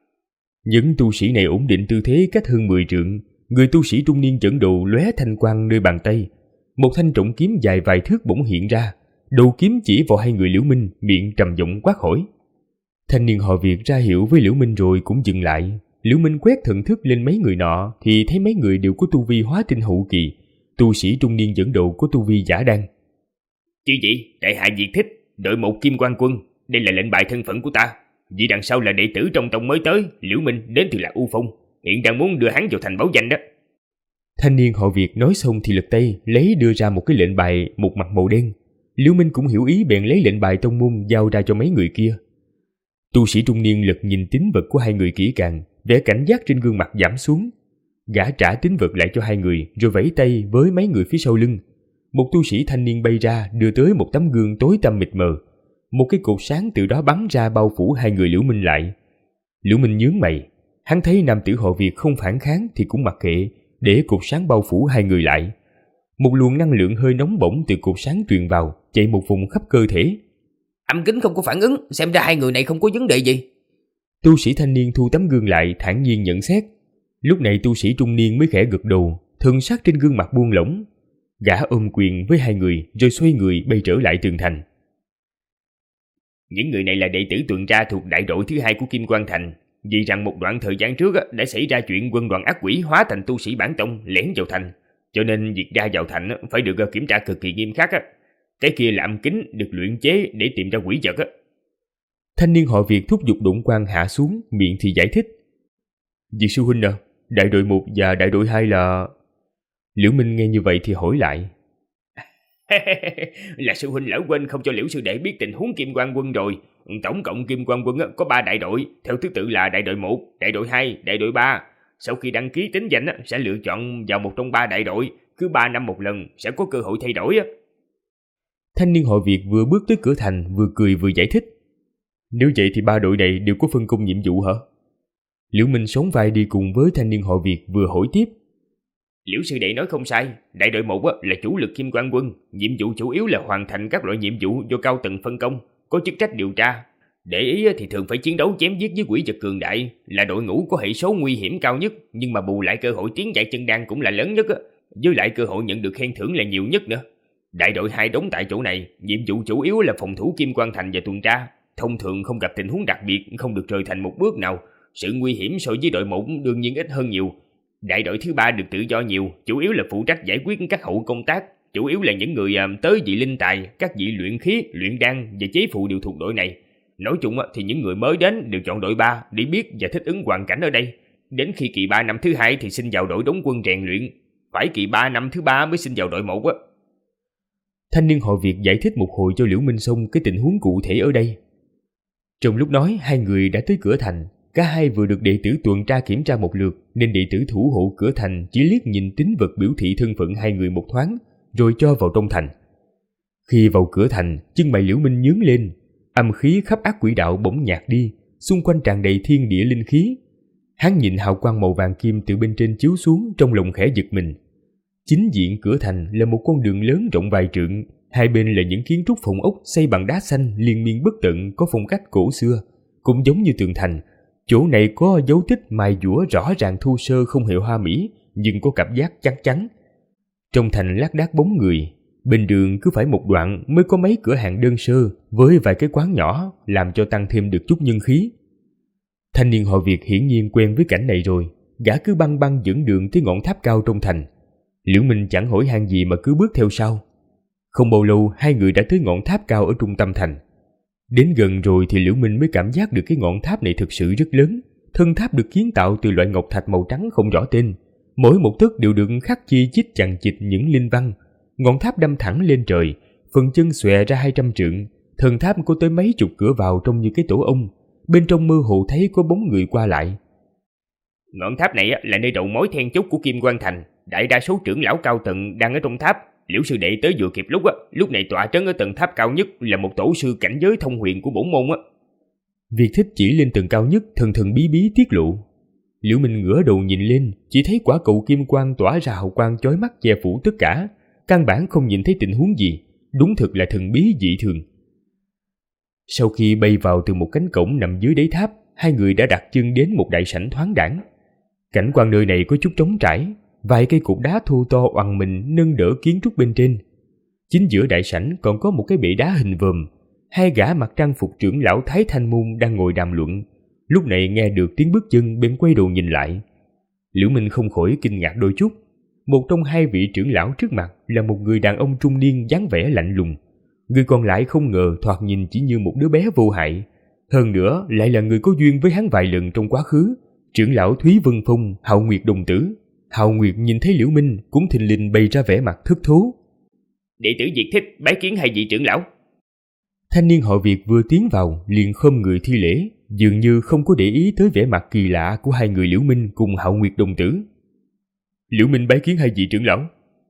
Những tu sĩ này ổn định tư thế cách hơn 10 trượng. Người tu sĩ trung niên dẫn đầu lóe thanh quang nơi bàn tay. Một thanh trọng kiếm dài vài thước bỗng hiện ra. Đầu kiếm chỉ vào hai người Liễu Minh, miệng trầm giọng quát hỏi. Thanh niên họ Việt ra hiệu với Liễu Minh rồi cũng dừng lại. Liễu Minh quét thần thức lên mấy người nọ thì thấy mấy người đều có tu vi hóa tinh hậu kỳ. Tu sĩ trung niên dẫn đầu có tu vi giả đan. Chứ gì, đại hạ Việt Thích, đội một Kim Quang quân, đây là lệnh bài thân phận của ta. Vì đằng sau là đệ tử trong tông mới tới, Liễu Minh đến từ Lạc U Phong, hiện đang muốn đưa hắn vào thành báo danh đó. Thanh niên họ Việt nói xong thì lật tay lấy đưa ra một cái lệnh bài một mặt màu đen. Liễu Minh cũng hiểu ý bèn lấy lệnh bài tông môn giao ra cho mấy người kia. Tu sĩ trung niên lật nhìn tín vật của hai người kỹ càng, vẻ cảnh giác trên gương mặt giảm xuống. Gã trả tín vật lại cho hai người rồi vẫy tay với mấy người phía sau lưng. Một tu sĩ thanh niên bay ra đưa tới một tấm gương tối tăm mịt mờ. Một cái cột sáng từ đó bắn ra bao phủ hai người Liễu Minh lại. Liễu Minh nhướng mày, hắn thấy nam tử họ Việt không phản kháng thì cũng mặc kệ, để cột sáng bao phủ hai người lại. Một luồng năng lượng hơi nóng bỏng từ cột sáng truyền vào, chạy một vùng khắp cơ thể. Âm kính không có phản ứng, xem ra hai người này không có vấn đề gì. Tu sĩ thanh niên thu tấm gương lại thản nhiên nhận xét. Lúc này tu sĩ trung niên mới khẽ gật đầu, thần sắc trên gương mặt buông lỏng. Gã ôm quyền với hai người rồi xoay người bay trở lại tường thành. Những người này là đệ tử tuần tra thuộc đại đội thứ 2 của Kim Quang Thành. Vì rằng một đoạn thời gian trước đã xảy ra chuyện quân đoàn ác quỷ hóa thành tu sĩ bản tông lẻn vào thành, cho nên việc ra vào thành phải được kiểm tra cực kỳ nghiêm khắc. Cái kia là âm kính được luyện chế để tìm ra quỷ vật. Thanh niên họ Việt thúc giục độn quang hạ xuống, miệng thì giải thích. Việt sư huynh à, đại đội 1 và đại đội 2 là... Liễu Minh nghe như vậy thì hỏi lại. Là sư huynh lỡ quên không cho Liễu sư đệ biết tình huống Kim Quang quân rồi. Tổng cộng Kim Quang quân có 3 đại đội, theo thứ tự là đại đội 1, đại đội 2, đại đội 3. Sau khi đăng ký tính danh sẽ lựa chọn vào một trong 3 đại đội, cứ 3 năm một lần sẽ có cơ hội thay đổi. Thanh niên họ Việt vừa bước tới cửa thành vừa cười vừa giải thích. Nếu vậy thì 3 đội này đều có phân công nhiệm vụ hả? Liễu Minh sóng vai đi cùng với thanh niên họ Việt vừa hỏi tiếp. Liễu sư đệ nói không sai, đại đội 1 là chủ lực Kim Quang quân, nhiệm vụ chủ yếu là hoàn thành các loại nhiệm vụ do cao tầng phân công, có chức trách điều tra. Để ý thì thường phải chiến đấu chém giết với quỷ vật cường đại, là đội ngũ có hệ số nguy hiểm cao nhất, nhưng mà bù lại cơ hội tiến chạy chân đan cũng là lớn nhất, với lại cơ hội nhận được khen thưởng là nhiều nhất nữa. Đại đội 2 đóng tại chỗ này, nhiệm vụ chủ yếu là phòng thủ Kim Quang Thành và tuần tra, thông thường không gặp tình huống đặc biệt, không được rời thành một bước nào. Sự nguy hiểm so với đội 1 đương nhiên ít hơn nhiều. Đại đội thứ 3 được tự do nhiều, chủ yếu là phụ trách giải quyết các hậu công tác, chủ yếu là những người tới vị linh tài, các vị luyện khí, luyện đan và chế phụ đều thuộc đội này. Nói chung thì những người mới đến đều chọn đội 3 để biết và thích ứng hoàn cảnh ở đây. Đến khi kỳ 3 năm thứ 2 thì xin vào đội đóng quân rèn luyện, phải kỳ 3 năm thứ 3 mới xin vào đội 1 á. Thanh niên họ Việt giải thích một hồi cho Liễu Minh xong cái tình huống cụ thể ở đây. Trong lúc nói, hai người đã tới cửa thành. Cả hai vừa được đệ tử tuần tra kiểm tra một lượt, nên đệ tử thủ hộ cửa thành chỉ liếc nhìn tín vật biểu thị thân phận hai người một thoáng, rồi cho vào trong thành. Khi vào cửa thành, chân mày Liễu Minh nhướng lên, âm khí khắp ác quỷ đạo bỗng nhạt đi, xung quanh tràn đầy thiên địa linh khí. Hắn nhìn hào quang màu vàng kim từ bên trên chiếu xuống, trong lòng khẽ giật mình. Chính diện cửa thành là một con đường lớn rộng vài trượng, hai bên là những kiến trúc phòng ốc xây bằng đá xanh liên miên bất tận có phong cách cổ xưa, cũng giống như tường thành. Chỗ này có dấu tích mài dũa rõ ràng thô sơ không hề hoa mỹ, nhưng có cảm giác chắc chắn. Trong thành lác đác bóng người, bên đường cứ phải một đoạn mới có mấy cửa hàng đơn sơ với vài cái quán nhỏ, làm cho tăng thêm được chút nhân khí. Thanh niên họ Việt hiển nhiên quen với cảnh này rồi, gã cứ băng băng dẫn đường tới ngọn tháp cao trong thành. Liễu Minh chẳng hỏi han gì mà cứ bước theo sau. Không bao lâu hai người đã tới ngọn tháp cao ở trung tâm thành. Đến gần rồi thì Liễu Minh mới cảm giác được cái ngọn tháp này thực sự rất lớn. Thân tháp được kiến tạo từ loại ngọc thạch màu trắng không rõ tên. Mỗi một tấc đều được khắc chi chít chằng chịt những linh văn. Ngọn tháp đâm thẳng lên trời, phần chân xòe ra 200 trượng. Thần tháp có tới mấy chục cửa vào trông như cái tổ ong. Bên trong mơ hồ thấy có bóng người qua lại. Ngọn tháp này là nơi đầu mối then chốt của Kim Quang Thành. Đại đa số trưởng lão cao tầng đang ở trong tháp. Liễu sư đệ tới vừa kịp lúc này tọa trấn ở tầng tháp cao nhất là một tổ sư cảnh giới thông huyền của bổn môn á. Việc thích chỉ lên tầng cao nhất thần thần bí bí tiết lộ. Liễu Minh ngửa đầu nhìn lên, chỉ thấy quả cầu kim quang tỏa ra hào quang chói mắt che phủ tất cả, căn bản không nhìn thấy tình huống gì, đúng thực là thần bí dị thường. Sau khi bay vào từ một cánh cổng nằm dưới đáy tháp, hai người đã đặt chân đến một đại sảnh thoáng đãng. Cảnh quan nơi này có chút trống trải, vài cây cột đá thô to oằn mình nâng đỡ kiến trúc bên trên. Chính giữa đại sảnh còn có một cái bệ đá hình vòm. Hai gã mặc trang phục trưởng lão Thái Thanh Môn đang ngồi đàm luận. Lúc này nghe được tiếng bước chân bèn quay đầu nhìn lại. Liễu Minh không khỏi kinh ngạc đôi chút. Một trong hai vị trưởng lão trước mặt là một người đàn ông trung niên dáng vẻ lạnh lùng. Người còn lại không ngờ thoạt nhìn chỉ như một đứa bé vô hại. Hơn nữa lại là người có duyên với hắn vài lần trong quá khứ, trưởng lão Thúy Vân Phong, Hạo Nguyệt đồng tử. Hạo Nguyệt nhìn thấy Liễu Minh cũng thình lình bày ra vẻ mặt thất thố. Đệ tử Việt Thích bái kiến hai vị trưởng lão. Thanh niên họ Việt vừa tiến vào liền khom người thi lễ, dường như không có để ý tới vẻ mặt kỳ lạ của hai người Liễu Minh cùng Hạo Nguyệt đồng tử. Liễu Minh bái kiến hai vị trưởng lão.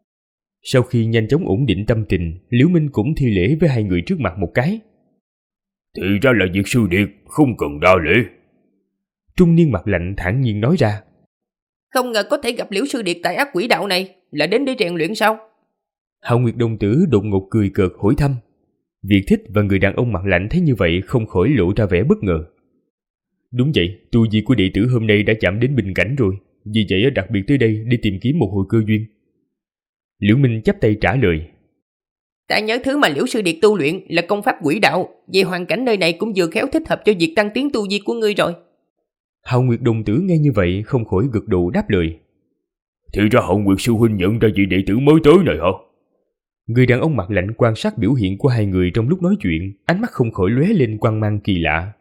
Sau khi nhanh chóng ổn định tâm tình, Liễu Minh cũng thi lễ với hai người trước mặt một cái. Thì ra là Việt sư điệt, không cần đa lễ. Trung niên mặt lạnh thản nhiên nói ra. Không ngờ có thể gặp Liễu sư điệt tại ác quỷ đạo này, là đến để rèn luyện sao? Hạo Nguyệt đồng tử đột ngột cười cợt hỏi thăm. Việt Thích và người đàn ông mặt lạnh thấy như vậy không khỏi lộ ra vẻ bất ngờ. Đúng vậy, tu vi của đệ tử hôm nay đã chạm đến bình cảnh rồi, vì vậy đặc biệt tới đây để tìm kiếm một hồi cơ duyên. Liễu Minh chắp tay trả lời. Ta nhớ thứ mà Liễu sư điệt tu luyện là công pháp quỷ đạo, về hoàn cảnh nơi này cũng vừa khéo thích hợp cho việc tăng tiến tu vi của ngươi rồi. Hạo Nguyệt đồng tử nghe như vậy không khỏi gật đầu đáp lời. Thì ra Hạo Nguyệt sư huynh nhận ra vị đệ tử mới tới này hả? Người đàn ông mặt lạnh quan sát biểu hiện của hai người trong lúc nói chuyện, ánh mắt không khỏi lóe lên quang mang kỳ lạ.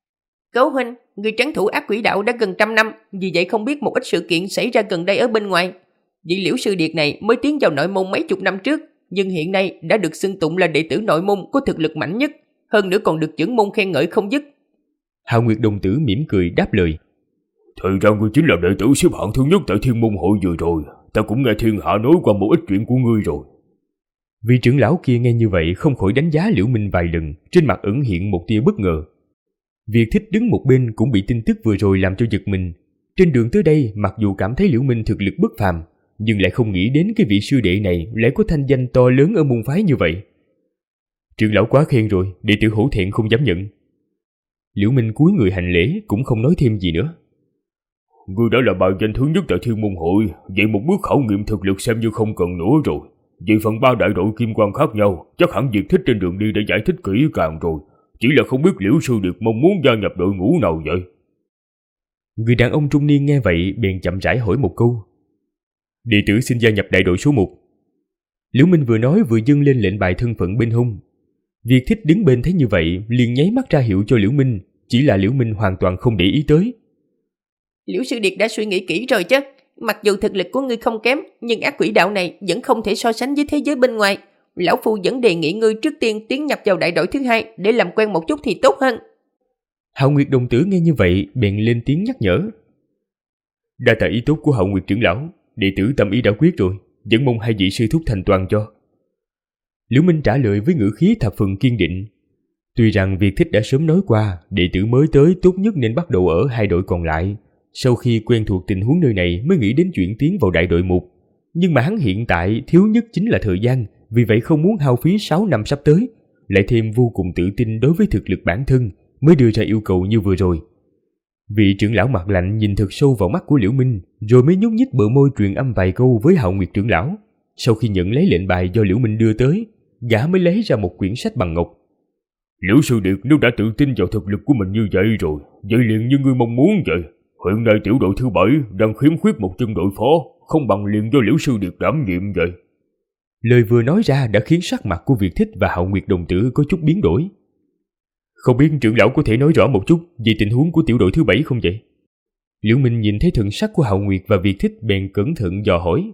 Cố huynh, người trấn thủ ác quỷ đạo đã gần 100 năm, vì vậy không biết một ít sự kiện xảy ra gần đây ở bên ngoài. Vị Liễu sư điệt này mới tiến vào nội môn mấy chục năm trước, nhưng hiện nay đã được xưng tụng là đệ tử nội môn có thực lực mạnh nhất, hơn nữa còn được trưởng môn khen ngợi không dứt. Hạo Nguyệt đồng tử mỉm cười đáp lời. Thì ra ngươi chính là đệ tử xếp hạng thứ nhất tại Thiên Môn hội vừa rồi, ta cũng nghe thiên hạ nói qua một ít chuyện của ngươi rồi. Vị trưởng lão kia nghe như vậy không khỏi đánh giá Liễu Minh vài lần, trên mặt ẩn hiện một tia bất ngờ. Việt Thích đứng một bên cũng bị tin tức vừa rồi làm cho giật mình. Trên đường tới đây, mặc dù cảm thấy Liễu Minh thực lực bất phàm, nhưng lại không nghĩ đến cái vị sư đệ này lại có thanh danh to lớn ở môn phái như vậy. Trưởng lão quá khen rồi, đệ tử hổ thẹn không dám nhận. Liễu Minh cúi người hành lễ cũng không nói thêm gì nữa. Ngươi đã là bài danh thứ nhất tại Thiên Môn hội, vậy một bước khảo nghiệm thực lực xem như không cần nữa rồi. Về phần 3 đại đội kim quan khác nhau, chắc hẳn Việt Thích trên đường đi đã giải thích kỹ càng rồi. Chỉ là không biết Liễu sư điệt mong muốn gia nhập đội ngũ nào vậy? Người đàn ông trung niên nghe vậy bèn chậm rãi hỏi một câu. Đệ tử xin gia nhập đại đội số 1. Liễu Minh vừa nói vừa dâng lên lệnh bài thân phận bên hông. Việt Thích đứng bên thấy như vậy liền nháy mắt ra hiệu cho Liễu Minh, chỉ là Liễu Minh hoàn toàn không để ý tới. Liễu sư điệt đã suy nghĩ kỹ rồi chứ. Mặc dù thực lực của ngươi không kém, nhưng ác quỷ đạo này vẫn không thể so sánh với thế giới bên ngoài. Lão phu vẫn đề nghị ngươi trước tiên tiến nhập vào đại đội thứ 2 để làm quen một chút thì tốt hơn. Hạo Nguyệt đồng tử nghe như vậy bèn lên tiếng nhắc nhở. Đa tạ ý tốt của Hạo Nguyệt trưởng lão, đệ tử tâm ý đã quyết rồi, vẫn mong hai vị sư thúc thành toàn cho. Liễu Minh trả lời với ngữ khí thập phần kiên định. Tuy rằng Việt Thích đã sớm nói qua, đệ tử mới tới tốt nhất nên bắt đầu ở hai đội còn lại. Sau khi quen thuộc tình huống nơi này mới nghĩ đến chuyện tiến vào đại đội 1. Nhưng mà hắn hiện tại thiếu nhất chính là thời gian, vì vậy không muốn hao phí 6 năm sắp tới, lại thêm vô cùng tự tin đối với thực lực bản thân mới đưa ra yêu cầu như vừa rồi. Vị trưởng lão mặt lạnh nhìn thật sâu vào mắt của Liễu Minh, rồi mới nhúc nhích bờ môi truyền âm vài câu với Hạo Nguyệt trưởng lão. Sau khi nhận lấy lệnh bài do Liễu Minh đưa tới, gã mới lấy ra một quyển sách bằng ngọc. Liễu sư điệt nếu đã tự tin vào thực lực của mình như vậy rồi, vậy liền như ngươi mong muốn vậy. Hiện nay tiểu đội thứ 7 đang khiếm khuyết một chân đội phó, không bằng liền do Liễu sư điệt đảm nhiệm vậy. Lời vừa nói ra đã khiến sắc mặt của Việt Thích và Hạo Nguyệt đồng tử có chút biến đổi. Không biết trưởng lão có thể nói rõ một chút về tình huống của tiểu đội thứ 7 không vậy? Liễu Minh nhìn thấy thần sắc của Hạo Nguyệt và Việt Thích bèn cẩn thận dò hỏi.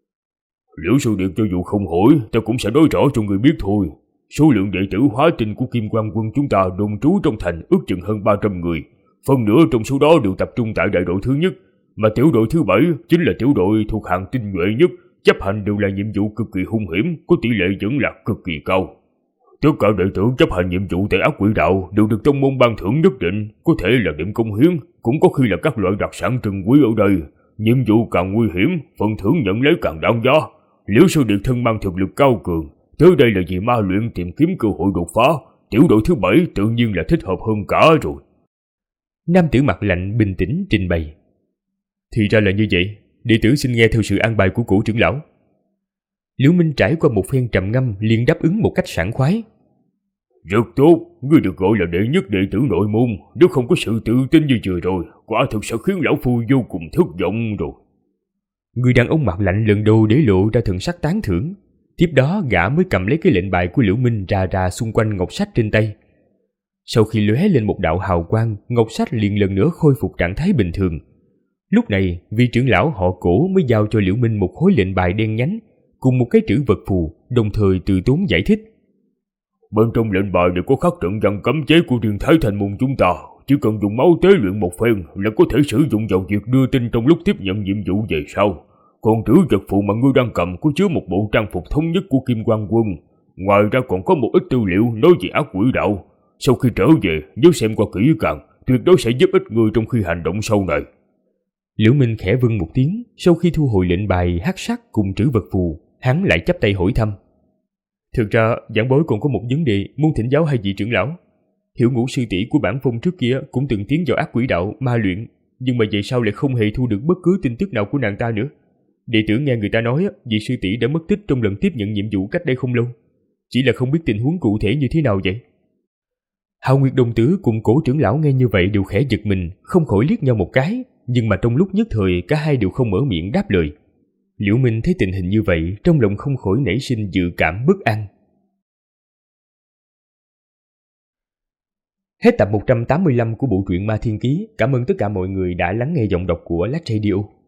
Liễu sư điệt cho dù không hỏi, ta cũng sẽ nói rõ cho người biết thôi. Số lượng đệ tử hóa tinh của Kim Quang quân chúng ta đồn trú trong thành ước chừng hơn 300 người. Phần nửa trong số đó đều tập trung tại đại đội thứ nhất, mà tiểu đội thứ 7 chính là tiểu đội thuộc hàng tinh nhuệ nhất, chấp hành đều là nhiệm vụ cực kỳ hung hiểm, có tỷ lệ dẫn lạc cực kỳ cao. Tất cả đệ tử chấp hành nhiệm vụ tại ác quỷ đạo đều được tông môn ban thưởng nhất định, có thể là điểm công hiến, cũng có khi là các loại đặc sản trân quý ở đây. Nhiệm vụ càng nguy hiểm, phần thưởng nhận lấy càng đáng giá. Liễu sư điệt thân mang thực lực cao cường, tới đây là vì ma luyện tìm kiếm cơ hội đột phá, tiểu đội thứ 7 tự nhiên là thích hợp hơn cả rồi. Nam tử mặt lạnh bình tĩnh trình bày. Thì ra là như vậy, đệ tử xin nghe theo sự an bài của cổ trưởng lão. Liễu Minh trải qua một phen trầm ngâm liền đáp ứng một cách sảng khoái. Rất tốt, ngươi được gọi là đệ nhất đệ tử nội môn, nếu không có sự tự tin như vừa rồi, quả thực sẽ khiến lão phu vô cùng thất vọng rồi. Người đàn ông mặt lạnh lần đầu để lộ ra thần sắc tán thưởng. Tiếp đó gã mới cầm lấy cái lệnh bài của Liễu Minh ra xung quanh ngọc sách trên tay. Sau khi lóe lên một đạo hào quang, ngọc sách liền lần nữa khôi phục trạng thái bình thường. Lúc này, vị trưởng lão họ Cổ mới giao cho Liễu Minh một khối lệnh bài đen nhánh cùng một cái trữ vật phù, đồng thời từ tốn giải thích. Bên trong lệnh bài đều có khắc trận văn cấm chế của riêng Thái Thành môn chúng ta, chỉ cần dùng máu tế luyện một phen là có thể sử dụng vào việc đưa tin trong lúc tiếp nhận nhiệm vụ về sau. Còn trữ vật phù mà ngươi đang cầm có chứa một bộ trang phục thống nhất của Kim Quang Quân. Ngoài ra còn có một ít tư liệu nói về ác quỷ đạo. Sau khi trở về, nếu xem qua kỹ càng, tuyệt đối sẽ giúp ích ngươi trong khi hành động sau này. Liễu Minh khẽ vâng một tiếng, sau khi thu hồi lệnh bài hắc sắc cùng trữ vật phù, hắn lại chắp tay hỏi thăm. Thực ra, giảng bối còn có một vấn đề muốn thỉnh giáo hai vị trưởng lão. Hiểu Ngũ sư tỷ của bản phong trước kia cũng từng tiến vào ác quỷ đạo ma luyện, nhưng mà về sau lại không hề thu được bất cứ tin tức nào của nàng ta nữa. Đệ tử nghe người ta nói vị sư tỷ đã mất tích trong lần tiếp nhận nhiệm vụ cách đây không lâu, chỉ là không biết tình huống cụ thể như thế nào vậy. Hạo Nguyệt đồng tử cùng Cổ trưởng lão nghe như vậy đều khẽ giật mình, không khỏi liếc nhau một cái, nhưng mà trong lúc nhất thời cả hai đều không mở miệng đáp lời. Liễu Minh thấy tình hình như vậy, trong lòng không khỏi nảy sinh dự cảm bất an. Hết tập 185 của bộ truyện Ma Thiên Ký. Cảm ơn tất cả mọi người đã lắng nghe giọng đọc của Lách Radio.